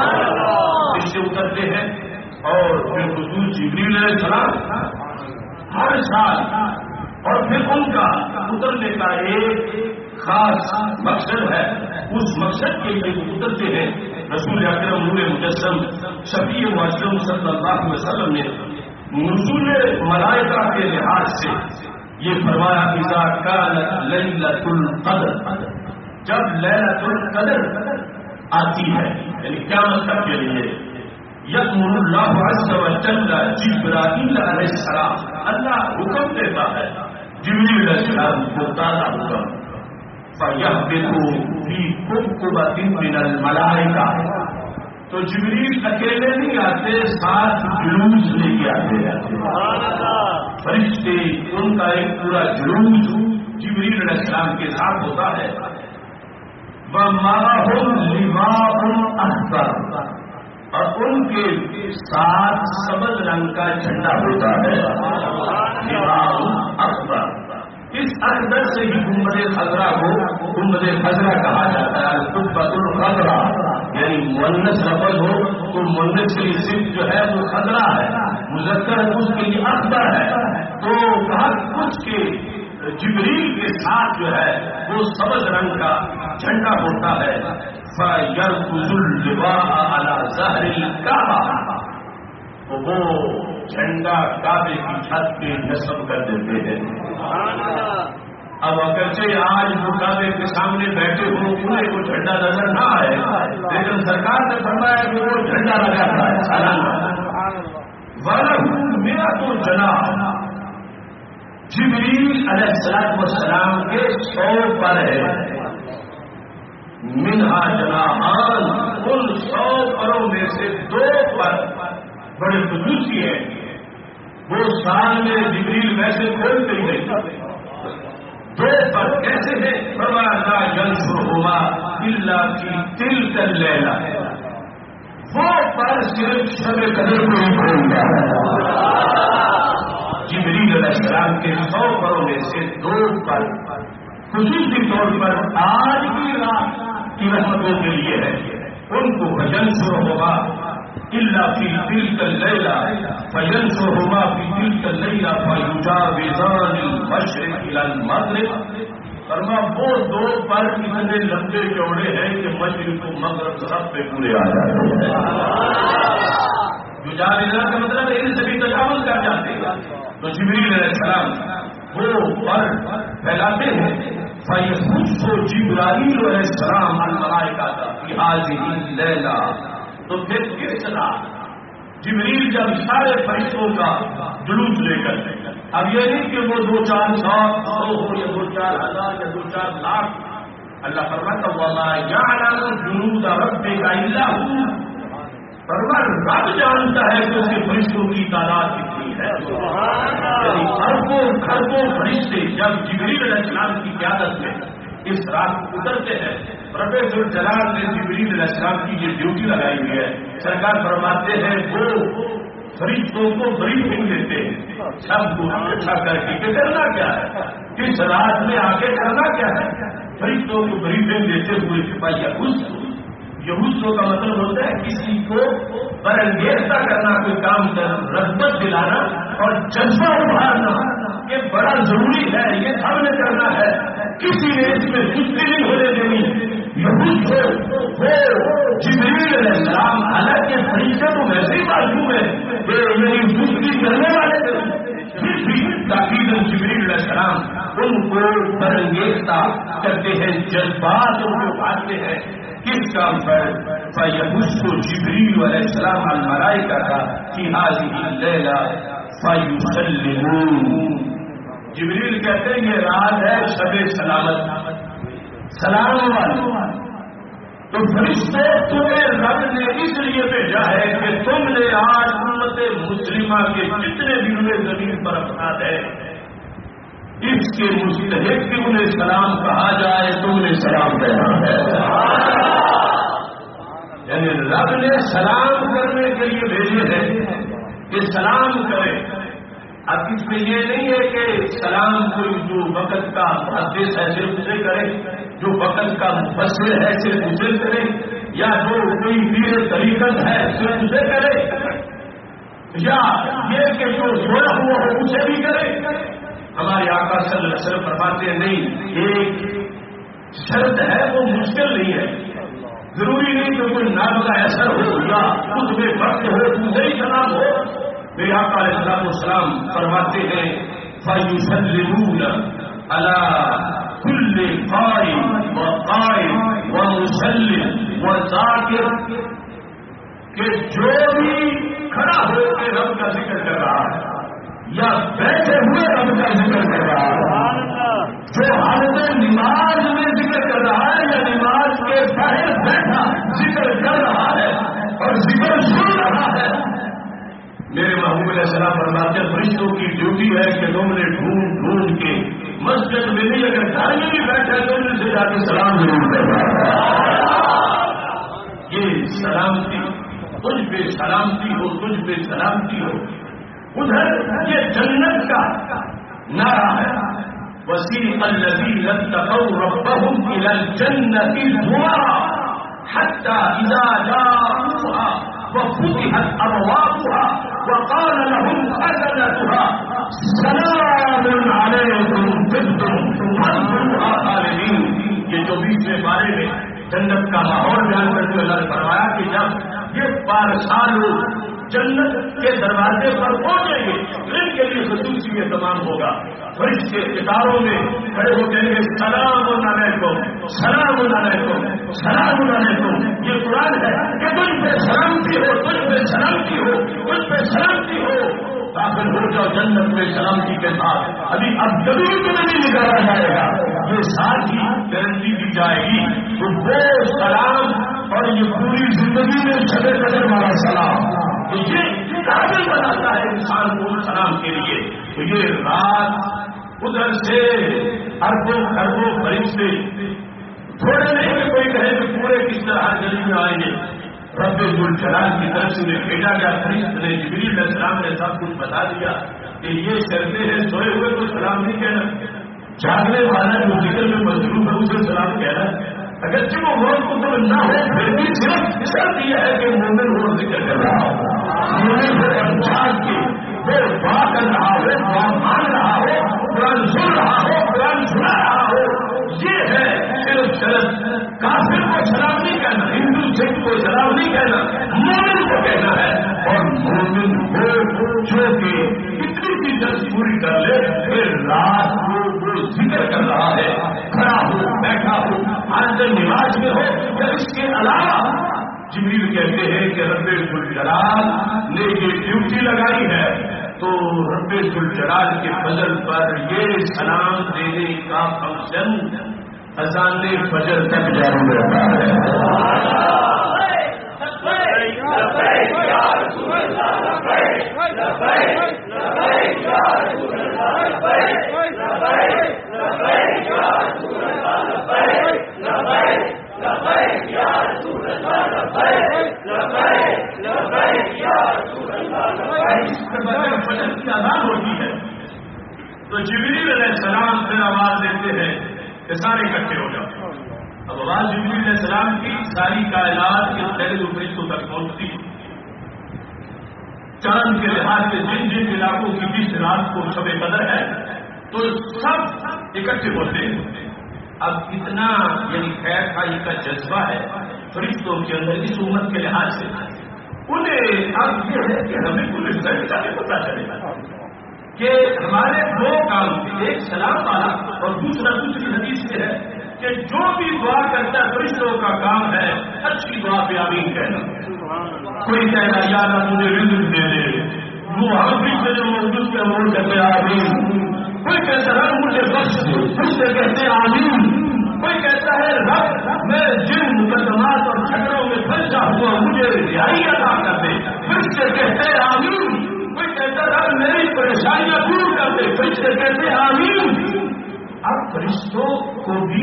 اس سے اترتے ہیں اور پھر حضور جبریل علیہ السلام ہر سال، اور پھر ان کا اترنے کا ایک خاص مقصد ہے، اس مقصد کے لیے اترتے ہیں۔ رسول اکرم نور مجسم شفیع معصوم صلی اللہ علیہ وسلم نے نزول ملائکہ کے لحاظ سے یہ فرمایا اذا کانت لیلۃ القدر، جب لیلۃ القدر آتی ہے یعنی قیامت تک کے لیے، یأمر اللہ عز وجل جبرائیل علیہ السلام، اللہ حکم دیتا ہے جبریل علیہ السلام کو تازہ حکم، فَيَهْبِطُ فِي كُبْكُبَةٍ مِّنَ الْمَلَائِكَةِ، تو جبریل اکیلے نہیں آتے، ساتھ جلوس لے کے آتے ہیں فرشتے، ان کا ایک پورا جلوس جبریل علیہ السلام کے ساتھ ہوتا ہے۔ وَمَعَهُمْ لِوَاءٌ أَخْضَرٌ، اور ان کے ساتھ سبز رنگ کا جھنڈا ہوتا ہے، لِوَاءٌ أَخْضَرٌ، اس اخضر سے ہی گنبد خضرا کو گنبد خضرا کہا جاتا ہے، القبۃ الخضرا، یعنی مؤنث لفظ ہو تو مؤنث کے لیے صرف جو ہے وہ خضرا ہے، مذکر اس کے لیے اخضر ہے، تو ہر کچھ کے جبریل کے ساتھ جو ہے وہ سبز رنگ کا جھنڈا ہوتا ہے۔ فَيَرْكُزُ اللِّوَاءَ عَلَى ظَهْرِ الْكَعْبَةِ، تو وہ جھنڈا کعبے کی چھت پہ نصب کر دیتے ہیں۔ اب اگرچہ آج وہ کعبے کے سامنے بیٹھے ہوں انہیں وہ جھنڈا نظر نہ آئے، لیکن سرکار نے فرمایا کہ وہ جھنڈا لگاتا ہے سالانہ۔ وَلَهُ مِئَةُ جَنَاحٍ، جبریل علیہ السلام کے 100 پر ہے، منہا جناحان، ان 100 پروں میں سے 2 پر بڑے خصوصی ہیں. وہ سال میں جبریل ویسے کھولتے ہی نہیں. دو پر کیسے ہیں؟ فرمایا لا ينصرهما الا في تلك الليلة. وہ پر صرف شب قدر کو ہی کھولتا ہے. جبریل علیہ السلام کے 100 پروں میں سے 2 پر خصوصی طور پر آج کی رات کی رحمتوں کے لیے ہے. ان کو فینصرهما الا في تلك الليلة فینصرهما في تلك الليلة فیجاوزان المشرق الى المغرب. فرما وہ 2 پر اتنے لمبے چوڑے ہیں کہ مشرق و مغرب طرف پہ پورے آ جاتے ہیں. یجاوزان کا مطلب ہے ان سبھی تجاوز کر جاتے ہیں. تو جبریل علیہ السلام وہ پر پھیلاتے ہیں. فیخص جبرائیل علیہ السلام الملائکہ فی هذه الليلة. تو پھر کس طرح جبریل جب سارے فرشتوں کا جلوس لے کر، اب یہ نہیں کہ وہ 2-4 سو ہو یا 2-4 ہزار یا 2-4 لاکھ. اللہ فرماتا وما یعلم جنود ربک الا هو. فرماتا رب جانتا ہے کہ اس کے فرشتوں کی تعداد کتنی ہے. یعنی اربوں خربوں فرشتے جب جبریل علیہ السلام کی قیادت میں اس رات اترتے ہیں. پروفیسر جلال نے جبریل علیہ السلام کی یہ ڈیوٹی لگائی ہوئی ہے. سرکار فرماتے ہیں وہ فرشتوں کو بریفنگ دیتے ہیں سب کو اکٹھا کر کے کہ کرنا کیا ہے، کس رات میں آگے کرنا کیا ہے. فرشتوں کو بریفنگ دیتے ہوئے سپاہی یہودوں کا مطلب ہوتا ہے کسی کو برانگیختہ کرنا، کوئی کام کر رغبت دلانا اور جذبہ ابھارنا کہ بڑا ضروری ہے، یہ سب نے کرنا ہے، کسی نے اس میں سستی نہیں ہونے دینی. یہود ہو جبریل علیہ السلام حالانکہ فرشتے تو ویسے ہی معلوم ہے کہ میری سستی کرنے والے پھر بھی تاکید جبریل علیہ السلام ان کو برانگیختہ کرتے ہیں، جذبات ان کو ابھارتے ہیں. کس کام پر؟ فیبث جبریل علیہ السلام الملائکہ کا فی هذه الليلة فیسلمون. جبریل کہتے ہیں یہ رات ہے شب سلامت، سلام والی. تو فرشتے تمہیں رب نے اس لیے بھیجا ہے کہ تم نے آج امت مسلمہ کے جتنے بھی انہیں زمین پر افراد ہے اس کے مستحق کہ انہیں سلام کہا جائے، تم نے سلام کہنا ہے. یعنی رب نے سلام کرنے کے لیے بھیجے ہیں کہ سلام کرے. اب اس میں یہ نہیں ہے کہ سلام کوئی جو وقت کا محدث ہے صرف اسے کرے، جو وقت کا مفسر ہے صرف اسے کرے، یا جو کوئی پیر طریقت ہے صرف اسے کرے، یا یہ کہ جو سویا ہوا ہو اسے بھی کرے. ہمارے آقا صلی اللہ علیہ وسلم فرماتے ہیں نہیں، ایک شرط ہے وہ مشکل نہیں ہے. ضروری نہیں کہ کوئی نام کا اثر ہو یا خود میں وقت ہو دوسرے ہی سلام ہو. میرے آقا علیہ الصلوۃ والسلام فرماتے ہیں فیسلمون علی کل قائم وقائم ومسلم وذاکر، کہ جو بھی کھڑا ہو کے رب کا ذکر کر رہا ہے یا بیٹھے ہوئے رب کا ذکر کر رہا ہے، جو حالت نماز میں ذکر کر رہا ہے یا نماز کے باہر بیٹھا ذکر کر رہا ہے اور ذکر سن رہا ہے. میرے محبوب علیہ السلام فرماتے ہیں فرشتوں کی ڈیوٹی ہے کہ تم نے ڈھونڈ ڈھونڈ کے مسجد میں نہیں، اگر گھر میں بھی بیٹھے تو ان سے جا کے سلام ضرور کرنا. یہ سلامتی، تجھ پہ سلامتی ہو، تجھ پہ سلامتی ہو. ادھر یہ جنت کا نعرہ ہے وسیق الذین اتقوا ربهم الى الجنة زمرا حتى اذا جاءوها وفتحت ابوابها وقال لهم خزنتها سلام علیکم طبتم فادخلوها خالدین. یہ 24ویں پارے میں جنت کا ماحول بیان کرتے ہوئے اللہ نے فرمایا کہ جب یہ پارسال جنت کے دروازے پر پہنچیں گے ان کے لیے خصوصی اہتمام ہوگا. فرشتے کتاروں میں کھڑے ہو کہیں گے سلام علیکم سلام علیکم سلام علیکم. یہ قرآن ہے کہ تجھ پہ سلامتی ہو، تجھ پہ سلامتی ہو، تجھ پہ سلامتی ہو. داخل ہو جاؤ جنت میں سلامتی کے ساتھ. ابھی اب کبھی تمہیں نہیں نکالا جائے گا، یہ ساتھ ہی گارنٹی دی جائے گی. تو وہ سلام اور یہ پوری زندگی میں شب قدر والا سلام تو یہ قابل بناتا ہے انسان کو سلام کے لیے. تو یہ رات ادھر سے اربوں خربوں فرشتے تھوڑے نہیں کہ کوئی کہے کہ پورے کس طرح جلدی میں آئیں گے. رب ذوالجلال کی طرف سے انہیں بھیجا گیا فرشتے نے جبریل علیہ السلام نے سب کچھ بتا دیا کہ یہ شرطیں ہیں. سوئے ہوئے کو سلام نہیں کہنا, جاگنے والا جو ذکر میں مصروف ہے اسے سلام کہنا. اگرچہ وہ موت کو تو نہ ہو پھر بھی صرف شرط یہ ہے کہ مومن ہو ذکر کر رہا ہو, مومن ہو اور جاگ کے وہ دعا کر رہا ہو, دعا مان رہا ہو, قرآن سن رہا ہو, قرآن سنا رہا ہو. یہ ہے صرف شرط. کافر کو سلام نہیں کہنا, ہندو سکھ کو سلام نہیں کہنا, مومن کو کہنا ہے. اور مومن ہو جو کہ اتنی سی درس پوری کر لے پھر رات کو وہ ذکر کر رہا ہے, کھڑا ہو بیٹھا ہو, آج نماز میں ہو یا اس کے علاوہ. جبریل کہتے ہیں کہ رب ذوالجلال نے یہ ڈیوٹی لگائی ہے تو رب ذوالجلال کے فضل پر یہ سلام دینے کا فنکشن اذان فجر تک جاری رہتا ہے. فجر کی اذان ہوتی ہے تو جبریل علیہ السلام پھر آواز دیتے ہیں کہ سارے اکٹھے ہو جاؤ. اب آواز جبریل علیہ السلام کی ساری کائنات کے پہلے فرشتوں تک پہنچتی. چاند کے لحاظ سے جن جن علاقوں کی جس رات کو شب قدر ہے تو سب اکٹھے ہوتے ہیں. اب اتنا یعنی خیر خائی کا جذبہ ہے فرشتوں کے اندر اس امت کے لحاظ سے. انہیں اب یہ ہے کہ ہمیں کوئی رزلٹ کا بھی پتا چلے گا کہ ہمارے دو کام تھے, ایک سلام والا اور دوسری حدیث سے ہے کہ جو بھی دعا کرتا ہے فرشتوں کا کام ہے اچھی دعا پہ آمین کہنا. کوئی کہنا یا اللہ مجھے رزق دے دے, وہ ہم فرشتے جو اردو کے امور کہتے ہیں آمین. کوئی کہتا ہے مجھے بخش دے, فرشتے کہتے ہیں آمین. کوئی کہتا ہے رب میں جن مقدمات اور خطروں میں پھنسا ہوا مجھے رہائی عطا کر دے, فرشتے کہتے ہیں آمین. کوئی کہتا ہے رب میری پریشانیاں دور کر دے, فرشتے کہتے ہیں آمین. اب فرشتوں کو بھی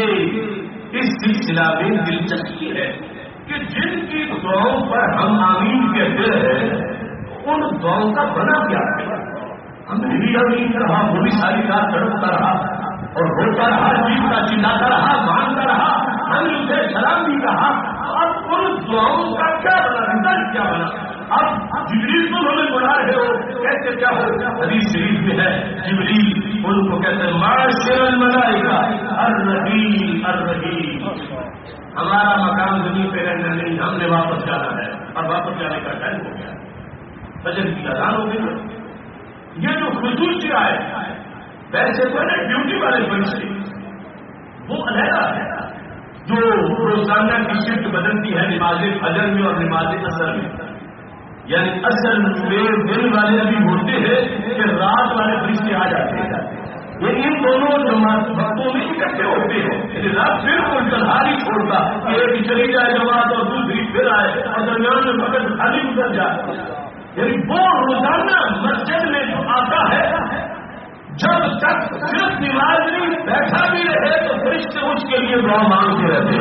یہ اس سلسلہ میں دلچسپی ہے کہ جن کی دعاؤں پر ہم آمین کہتے ہیں ان دعاؤں کا بنا کیا ہے. ہم نے بھی آمین رہا, وہ بھی ساری رات تڑپتا رہا اور ہوتا رہا, جیتتا چلاتا رہا, مانتا رہا, ہم نے اسے سلام بھی کہا. اب ان دعاؤں کا کیا بنا, رزلٹ کیا بنا. اب جبریل کو ہمیں بنا رہے ہو, کیسے کیا ہو. حدیث شریف میں ہے جبریل ان کو کہتے ہیں معاشر الملائکہ الرحیم الرحیم. ہمارا مقام زمین پہ رہنا نہیں, ہم نے واپس جانا ہے اور واپس جانے کا ٹائم ہو گیا. فجر کی اذان ہو گئی. یہ جو خصوصی آئے ویسے تو ڈیوٹی والے فرشتے وہ علیحدہ ہے جو روزانہ کی شفٹ بدلتی ہے نماز فجر میں اور نماز اثر میں. یعنی اصل میں دن والے بھی ہوتے ہیں کہ رات والے فرشتے آ جاتے ہیں. یہ ان دونوں جماعت وقتوں میں اکٹھے ہوتے ہیں. یعنی رات بالکل تنہا نہیں چھوڑتا کہ ایک چلی جائے جماعت اور دوسری پھر آئے اور درمیان میں فقط خالی گزر جائے. یعنی وہ روزانہ مسجد میں جو آتا ہے جب تک صرف نماز نہیں بیٹھا بھی رہے تو فرشتے اس کے لیے دعا مانگتے رہتے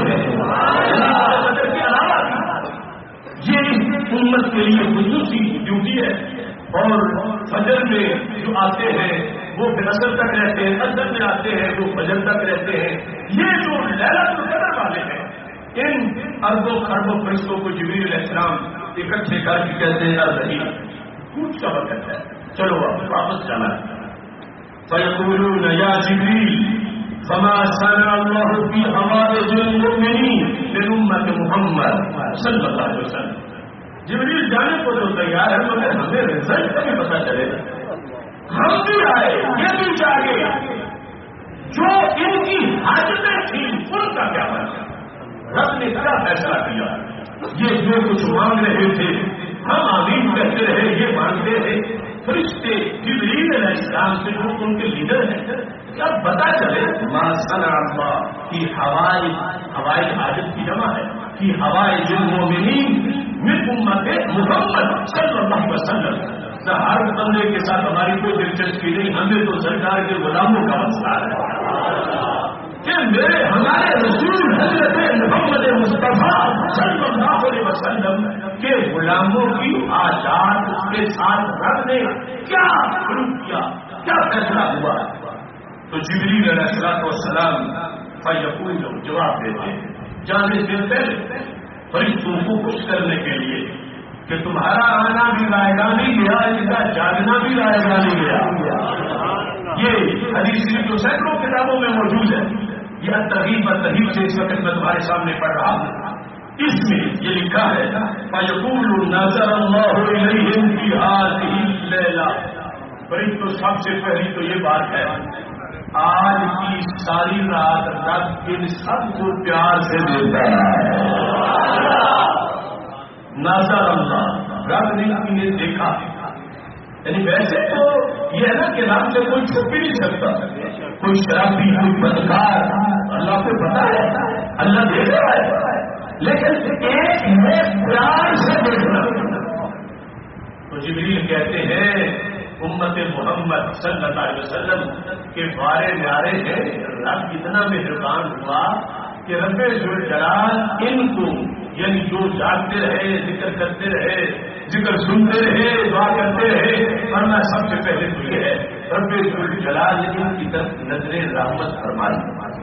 ہیں. کے علاوہ یہ امت کے لیے خصوصی ڈیوٹی ہے. اور فجر میں جو آتے ہیں وہ پھر اثر تک رہتے ہیں, اثر میں آتے ہیں وہ فجر تک رہتے ہیں. یہ جو لیلۃ القدر والے ہیں ان اربوں خربوں فرشتوں کو جبریل علیہ السلام اکٹھے کر کے کہتے ہیں الرحیم. کچھ کا وقت ہے, چلو واپس جانا ہے. فیقولون یا جبریل فما صنع اللہ فی حوائج المؤمنین من امت محمد صلی اللہ علیہ وسلم. جبریل جانے کو تو تیار ہے مگر ہمیں رزلٹ کا بھی پتا چلے گا. ہم بھی آئے, یہ بھی چاہیے جو ان کی حاجتیں تھیں ان کا کیا بنا. رب نے کیا فیصلہ کیا. یہ جو کچھ مانگ رہے تھے ہم آمین کہتے رہے, یہ مانگتے تھے. فرشتے جبریل علیہ السلام سے جو ان کے لیڈر ہیں کیا پتا چلے ما صنع اللہ کی حوائج حاجت کی جمع ہے کہ حوائج المؤمنین من امت محمد صلی اللہ علیہ وسلم نہ ہر بندے کے ساتھ ہماری کوئی دلچسپی نہیں، ہمیں تو سرکار کے غلاموں کا مسئلہ ہے کہ ہمارے رسول حضرت محمد مصطفیٰ صلی اللہ علیہ وسلم کے غلاموں کی آزاد اس کے ساتھ رب نے کیا حکم کیا، کیا فیصلہ ہوا؟ تو جبریل علیہ السلام فیقول جواب دیتے ہیں جانے سے پہلے فرشتوں کو خوش کرنے کے لیے کہ تمہارا آنا بھی رائے گا نہیں گیا، ان کا جاگنا بھی رائے گا نہیں گیا۔ یہ حدیث جو سینکڑوں کتابوں میں موجود ہے، یہ ترغیب اور ترہیب سے اس وقت میں تمہارے سامنے پڑھ رہا ہوں۔ اس میں یہ لکھا ہے فَيَقُولُ نَظَرَ اللَّهُ إِلَيْهِمْ فِي هَٰذِهِ اللَّيْلَةِ۔ فرشتوں سب سے پہلی تو یہ بات ہے آج کی ساری رات رب ان سب کو پیار سے دیتا ہے۔ نظر اللہ، رب نے انہیں دیکھا، یعنی ویسے تو یہ ہے نا کہ رب سے کوئی چھپ بھی نہیں سکتا، کوئی شرابی کوئی بدکار اللہ کو پتا ہے، اللہ دیکھ رہا ہے، لیکن ایک ہے پیار سے دیکھنا۔ تو جبریل کہتے ہیں امت محمد صلی اللہ علیہ وسلم کے بارے نعرے ہیں رب اتنا مہربان ہوا کہ رب ذوالجلال ان کو یعنی جو جاگتے رہے، ذکر کرتے رہے، ذکر سنتے رہے، دعا کرتے رہے، ورنہ سب سے پہلے تو یہ ہے رب ذوالجلال نے ان کی طرف نظر رحمت فرمائی،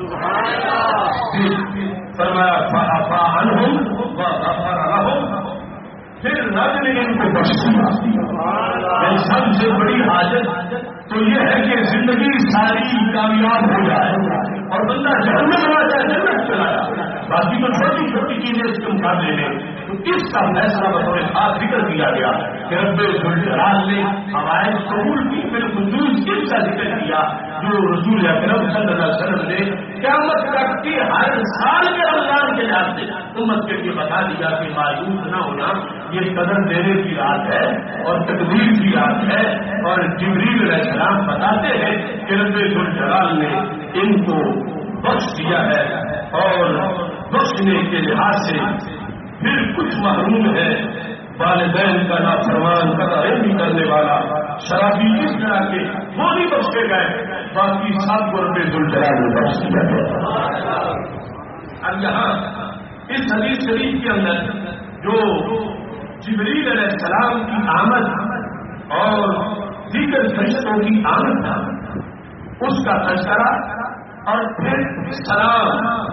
فرمایا فعفا عنہم وغفر لہم، پھر رب نے ان کو بخش دیا۔ سب سے بڑی حاجت تو یہ ہے کہ زندگی ساری کامیاب ہو جائے اور بندہ جہنم آ جائے، جنت چلا جائے، باقی تو چھوٹی چھوٹی چیزیں اس کے مقابلے میں۔ تو اس کا فیصلہ بطور خاص ذکر کیا گیا کہ رب ذوالجلال نے ہمارے قبول کی، بالخصوص اس کا ذکر کیا جو رسول اکرم صلی اللہ علیہ وسلم نے قیامت تک کی ہر سال کے رمضان کے لحاظ سے امت کے لیے بتا دیا کہ مایوس نہ ہونا، یہ قدر دینے کی رات ہے اور تقدیر کی رات ہے، اور جبریل علیہ السلام بتاتے ہیں کہ رب ذوالجلال نے ان کو بخش دیا ہے، اور بخشنے کے لحاظ سے پھر کچھ محروم ہے، والدین کا نافرمان قطع رحمی کرنے والا، شرابی اس طرح کے وہ نہیں بخشے گئے، باقی سب کو رب ذوالجلال نے بخش دیا ہے۔ اب یہاں اس حدیث شریف کے اندر جو جبریل علیہ السلام کی آمد اور دیگر فرشتوں کی آمد تھا اس کا تذکرہ اور پھر سلام۔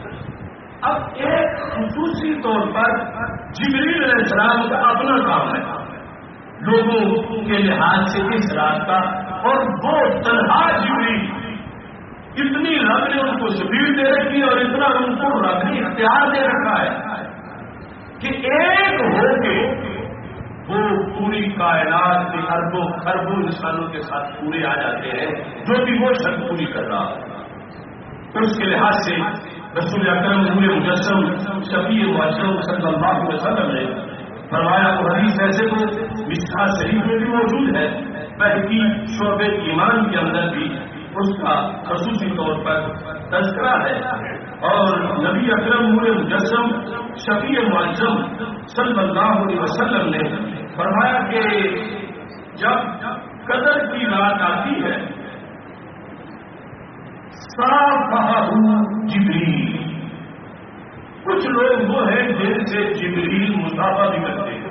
اب ایک خصوصی طور پر جبریل علیہ السلام کا اپنا کام ہے لوگوں کے لحاظ سے اس رات کا، اور وہ تنہا جبریل، اتنی رب نے ان کو سبیل دے رکھی اور اتنا ان کو رب نے اختیار دے رکھا ہے کہ ایک ہو کے وہ پوری کائنات کے اربوں خربوں انسانوں کے ساتھ پورے آ جاتے ہیں جو بھی وہ شخص پوری کر رہا ہے۔ اس کے لحاظ سے رسول اکرم نور مجسم شفیع معصوم صلی اللہ علیہ وسلم نے فرمایا، وہ حدیث ایسے تو مشکوٰۃ شریف میں بھی موجود ہے، بلکہ شعبے ایمان کے اندر بھی اس کا خصوصی طور پر تذکرہ ہے، اور نبی اکرم نور مجسم شفیع معصوم صلی اللہ علیہ وسلم نے فرمایا کہ جب قدر کی رات آتی ہے صافحہ جبریل، کچھ لوگ وہ ہیں جن سے جبریل مصافحہ بھی کرتے ہیں،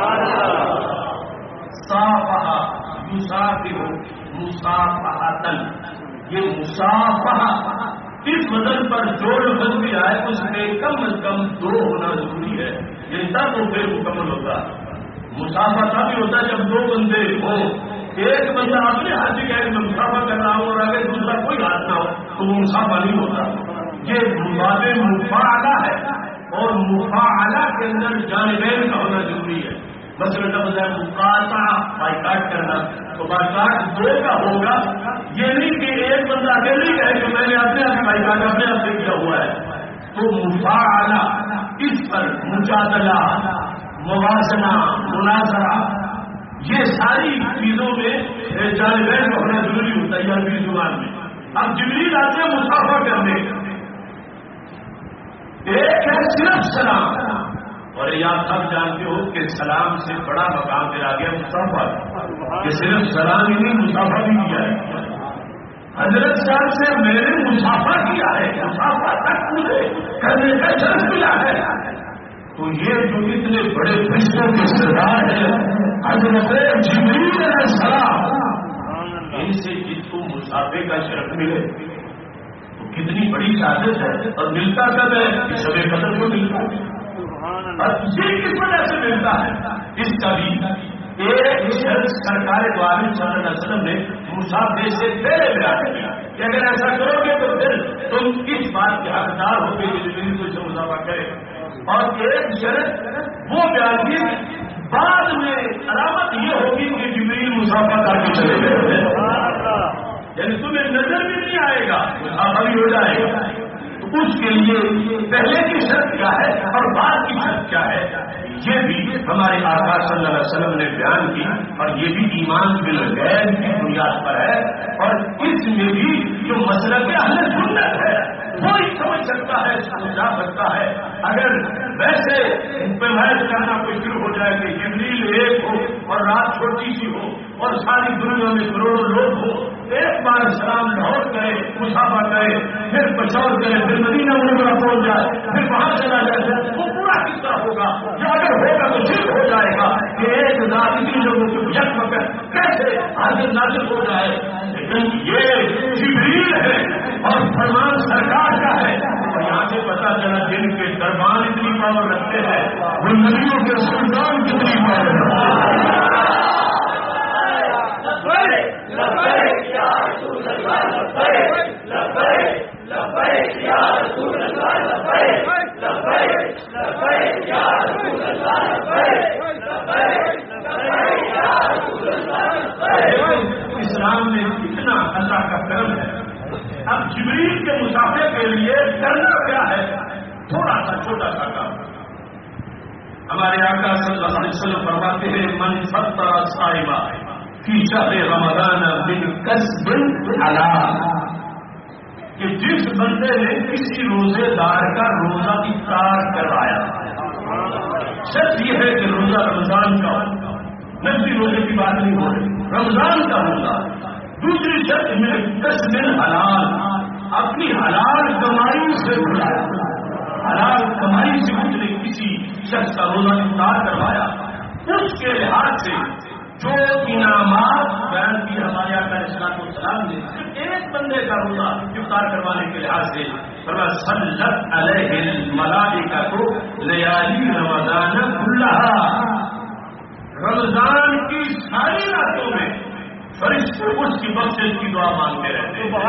صافحہ یصافح مصافحۃ، یہ مصافحہ اس وزن پر جو لفظ بھی آئے اس میں کم از کم 2 ہونا ضروری ہے، یہ تب وہ پھر مکمل ہوتا ہے۔ مصافحہ تب ہوتا ہے جب 2 بندے ہوں، ایک بندہ اپنے ہاتھ سے کہہ کہ میں مصافحہ کر رہا ہوں اور اگر دوسرا کوئی ہاتھ نہ ہو تو وہ مصافحہ نہیں ہوتا۔ یہ باب مفاعلہ ہے، اور مفاعلہ کے اندر جانبین کا ہونا ضروری ہے۔ مثلا لفظ ہے مقاطعہ، بائیکاٹ کرنا، تو بائیکاٹ 2 کا ہوگا، یہ نہیں کہ ایک بندہ اکیلے کہے کہ میں نے اپنے آپ بائیکاٹ اپنے آپ سے کیا ہوا ہے۔ تو مفاعلہ اس پر مجادلہ، موازنہ، مناظرہ، یہ ساری چیزوں میں جانبین کا ہونا ضروری ہوتا ہے عربی زبان میں۔ اب جبریل آتے ہیں مصافحہ کرنے، ایک ہے صرف سلام اور یہ آپ سب جانتے ہو کہ سلام سے بڑا مقام دلا گیا مصافہ، کہ صرف سلام ہی نہیں مصافہ بھی کیا ہے. حضرت صاحب سے میں نے مصافہ کیا ہے، مصافہ تک مجھے کرنے کا شرف ملا ہے. تو یہ جو اتنے بڑے فرشتوں کے سردار ہیں حضرت جبریل علیہ السلام، ان سے جس کو مصافے کا شرف ملے تو کتنی بڑی شہادت ہے. اور ملتا کب ہے؟ شب قدر کو ملتا ہے. اور یہ کس وجہ سے ملتا ہے؟ اس کا بھی ایک شخص سرکار دو عالم صلی اللہ علیہ وسلم نے مصافے سے پہلے بیان کیا کہ اگر ایسا کرو گے تو پھر تم کس بات کے حقدار ہو گے کہ جبریل کو اسے مصافہ کرے. اور ایک شرط وہ بیان کی بعد میں علامت یہ ہوگی کہ جبریل مصافہ کر کے چلے گئے، یعنی تمہیں نظر بھی نہیں آئے گا، مصافہ بھی ہو جائے گا. اس کے لیے پہلے کی شرط کیا ہے اور بعد کی شرط کیا ہے، یہ بھی ہمارے آقا صلی اللہ علیہ وسلم نے بیان کی. اور یہ بھی ایمان بالغیب کی بنیاد پر ہے. اور اس میں بھی جو مسلک اہل سنت ہے وہی سمجھ سکتا ہے، سمجھا سکتا ہے. اگر ویسے بحث کرنا کوئی شروع ہو جائے کہ جبریل ایک ہو اور رات چھوٹی سی ہو اور ساری دنیا میں کروڑوں لوگ ہو، ایک بار سلام لاہور کرے، مصافہ کرے، پھر پشاور کرے، پھر مدینہ منورہ پہنچ جائے، پھر وہاں چلا جائے، وہ پورا کس طرح ہوگا؟ یا اگر ہوگا تو صرف ہو جائے گا کہ ایک ذات اتنی لوگوں کو یک وقت کیسے حاضر نازل ہو جائے. لیکن یہ جبریل ہے اور فرمان سرکار کا ہے. اور یہاں سے پتا چلا جن کے دربان اتنی پاور رکھتے ہیں وہ نبیوں کے سلطان کتنی پاور رکھتے ہیں. اسلام میں اتنا اللہ کا کرم ہے. اب جبریل کے مسافے کے لیے کرنا کیا ہے؟ تھوڑا سا چھوٹا سا کام. ہمارے آقا صلی اللہ علیہ وسلم فرماتے ہیں من فطر صائما فی شہر رمضان من کسب حلال، کہ جس بندے نے کسی روزے دار کا روزہ افطار کروایا. شرط یہ ہے کہ روزہ رمضان کا ہو، نفلی روزے کی بات نہیں ہو رہی، رمضان کا ہوگا. دوسری شرط میں کسب حلال، اپنی حلال کمائی سے بلایا، حلال کمائی سے کچھ نے کسی شخص کا روزہ افطار کروایا. اس کے لحاظ سے جو انعامات بیان کی ہمارے آقا علیہ الصلوۃ والسلام نے صرف ایک بندے کا روزہ افطار کروانے کے لحاظ سے صلت علیہ الملائکۃ لیالی رمضان کلھا، رمضان کی ساری راتوں میں فرشتے اس کی بخشش کی دعا مانگتے رہتے ہیں.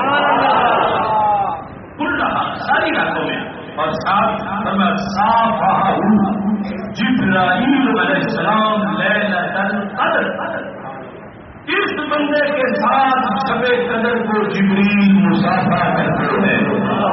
کلھا، ساری راتوں میں. اور صافحہ جبرائیل علیہ السلام لیلۃ القدر، اس بندے کے ساتھ شب قدر کو جبریل مصافحہ کرتے ہیں.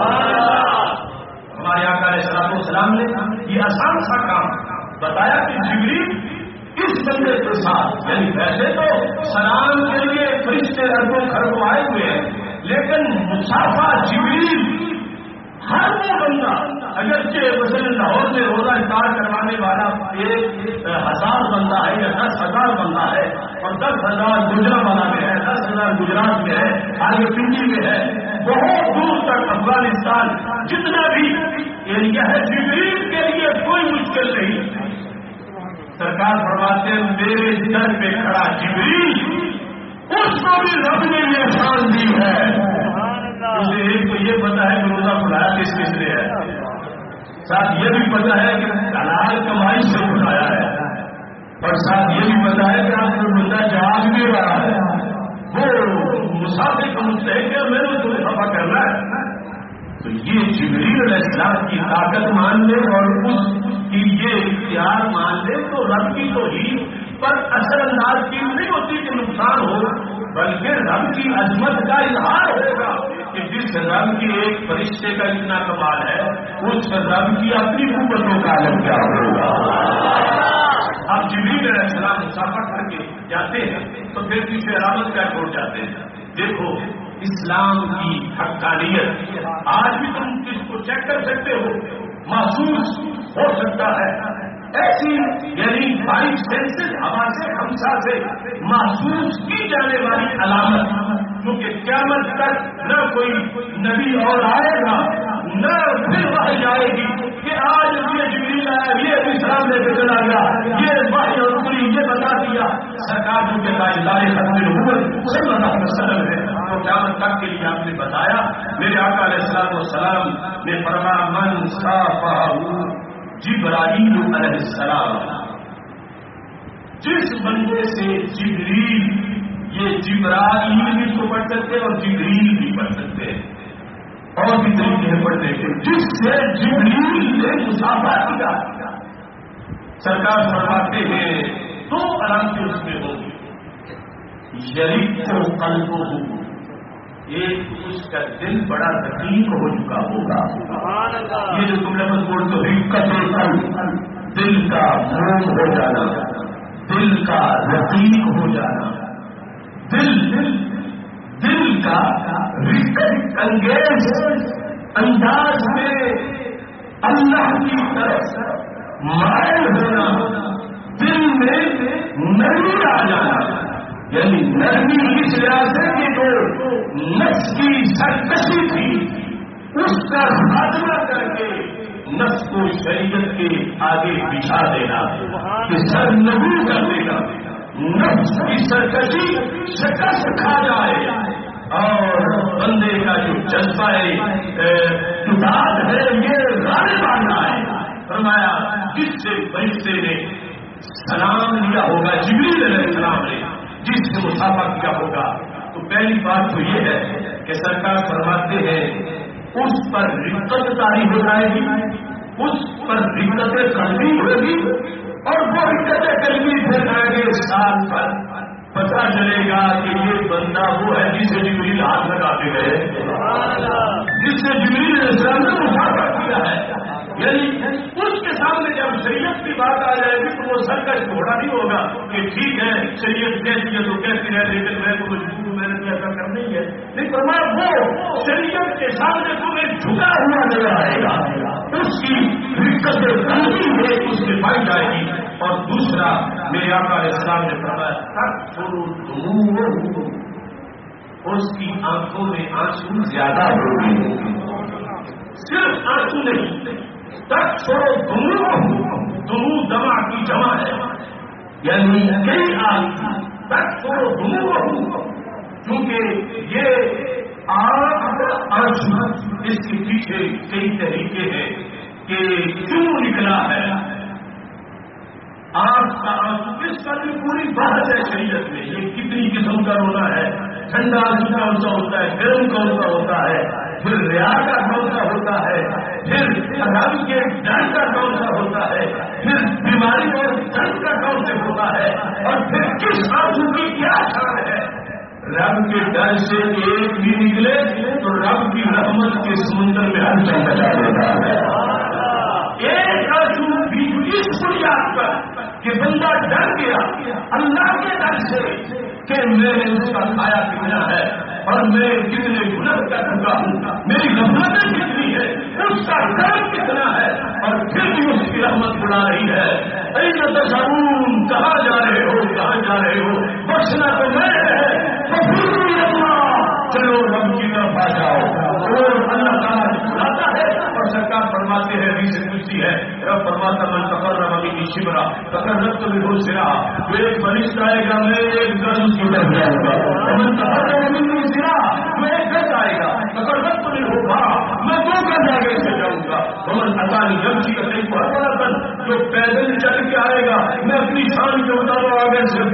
ہمارے آقا علیہ السلام نے یہ آسان سا کام بتایا کہ جبریل اس بندے کے ساتھ، یعنی ویسے تو سلام کے لیے فرشتے اربوں خربوں آئے ہوئے ہیں، لیکن مصافحہ جبریل ہر وہ بندہ، اگرچہ مثلا لاہور میں روزہ افطار کروانے والا 1000 بندہ ہے یا 10,000 بندہ ہے اور 10,000 گجرانوالہ میں ہے، 10,000 گجرات میں ہے، آگے پنڈی میں ہے، بہت دور تک افغانستان جتنا بھی ایریا ہے، جبریل کے لیے کوئی مشکل نہیں. سرکار فرماتے ہیں میرے در پہ کھڑا جبریل، اس کو بھی رب نے یہ احسان دی ہے. مجھے ایک تو یہ پتا ہے کہ روزہ کھلایا کس کس نے ہے، ساتھ یہ بھی پتا ہے کہ حلال کمائی سے کھلایا ہے، اور ساتھ یہ بھی پتا ہے کہ آپ کو بندہ جواب بھی رہا ہے، وہ مسافر کا مستحق ہے، میں نے تمہیں خفا کرنا ہے. تو یہ جبریل علیہ السلام کی طاقت مان لے اور اس کی یہ اختیار مان لے تو رب کی توحید پر اثر انداز کی نہیں ہوتی کہ نقصان ہو، بلکہ رب کی عظمت کا اظہار ہوگا کہ جس رب کے ایک فرشتے کا اتنا کمال ہے، اس رب کی اپنی قوتوں کا عالم کیا ہوگا. اب جبریل علیہ السلام مسافہ کر کے جاتے ہیں تو پھر کسی علامت کا چھوڑ جاتے ہیں. دیکھو اسلام کی حقانیت آج بھی تم اس کو چیک کر سکتے ہو، محسوس ہو سکتا ہے. ایسی یعنی بھاری سینسز ہوا سے ہمسا سے محسوس کی جانے والی علامت، کیونکہ قیامت تک نہ کوئی نبی اور آئے گا نہ پھر وحی آئے گی کہ آج یہ جبریل آیا، یہ اسلام لے کے چلا گیا، یہ وحی اور رسول یہ بتا دیا۔ سرکار جو کہتا ہے لائے ختم نبوت صلی اللہ علیہ وسلم ہے، تو قیامت تک کے لیے آپ نے بتایا۔ میرے آقا علیہ السلام والسلام نے فرمایا من صافہ جبرائیل علیہ السلام، جس بندے سے جبریل، یہ جبرائیل بھی تو پڑھ سکتے اور جبریل بھی پڑھ سکتے اور بھی طریقے پڑھتے تھے، جس سے جبریل نے مصافحہ کیا، سرکار فرماتے ہیں دو علامتیں اس میں ہوگی، یریق قلب ہو، ایک اس کا دل بڑا رقیق ہو چکا ہوگا۔ یہ جو تم لفظ بولتے ہو رقت قلب، دل کا موم ہو جانا، دل کا رقیق ہو جانا، دل کا رقت انگیز انداز میں اللہ کی طرف مائل ہونا، دل میں نرمی آ جانا، یعنی نرمی اس لحاظ سے کہ جو نفس کی سرکشی تھی اس کا خاتمہ کر کے نفس کو شریعت کے آگے بچھا دینا، کہ سر نگو کر دینا، نفس کی سرکشی شکست کھا جائے اور بندے کا جو جذبہ اتحاد ہے یہ غالب آ جائے۔ فرمایا جس سے فرشتے نے سلام لیا ہوگا، جبریل علیہ السلام نے جس سے مصافحہ کیا ہوگا، تو پہلی بات تو یہ ہے کہ سرکار فرماتے ہیں اس پر رقت طاری ہو جائے گی، اس پر رقت قلبی ہوگی، اور وہ رقت قلبی پھر جائے گے ساتھ پر پتا چلے گا کہ یہ بندہ وہ ہے جسے جبریل ہاتھ لگاتے گئے، جس سے جبریل علیہ السلام نے مصافحہ کیا ہے۔ یعنی اس کے سامنے جب شریعت کی بات آ جائے گی تو وہ سر کا گھوڑا نہیں ہوگا کہ ٹھیک ہے شریعت کہتی ہے تو کہتی ہے لیکن میں تو مجبور ہوں، میں نے ایسا کرنا ہی ہے، نہیں فرمایا وہ شریعت کے سامنے تمہیں جھکا ہوا نظر آئے گا، اس کی رقت قلبی ہے اس میں پائی جائے گی۔ اور دوسرا میرے آقا علیہ السلام نے فرمایا اس کی آنکھوں میں آنسو زیادہ ہو گئے، صرف آنسو نہیں، تک چھوڑو دمو دما کی جمع ہے، یعنی کئی آنکھ تک چھوڑو دمو، کیونکہ یہ آنسو اس کے پیچھے کئی طریقے ہیں کہ کیوں نکلا ہے آنکھ کا آنسو، اس کا بھی پوری بحث ہے شریعت میں، یہ کتنی قسم کا رونا ہے، ٹھنڈا آنسو کون سا ہوتا ہے، گرم کون سا ہوتا ہے، پھر ریا کا کون سا ہوتا ہے، پھر رب کے ڈر کا کون سا ہوتا ہے، پھر بیماری اور درد کا کون سا ہوتا ہے، اور پھر کس آنسو کی کیا شان ہے۔ رب کے ڈر سے ایک بھی نکلے تو رب کی رحمت کے سمندر میں ہر چل بچا دیتا ہے۔ ایک آنسو بھی اس بنیاد پر کہ بندہ ڈر گیا اللہ کے ڈر سے کہ میں نے اس کا کھایا کتنا ہے اور میں کتنے گناہ کر چکا ہوں، میری غفلتیں کتنی ہے، اس کا ڈر کتنا ہے، اور پھر بھی اس کی رحمت بڑھا رہی ہے۔ ایسا تصور کہاں جا رہے ہو، کہاں جا رہے ہو، بخشنا تو میں ہے، چلو رب کی طرف آ جاؤ، اور اللہ تعالیٰ بلاتا ہے اور سرکار فرماتے ہیں حدیث قدسی ہے، رب فرماتا من تقرب منی شبرا تقربت منہ سرا، جو ایک فرشتہ آئے گا میں ایک گز اس کی طرف جاؤں گا، من تقرب منی سرا میں ایک گز آئے گا، تقربت منہ بھا میں 2 گز آگے سے جاؤں گا، ومن اتانی یمشی کا کہیں پر جو پیدل چل کے آئے گا میں اپنی شان کے مطابق آگے سے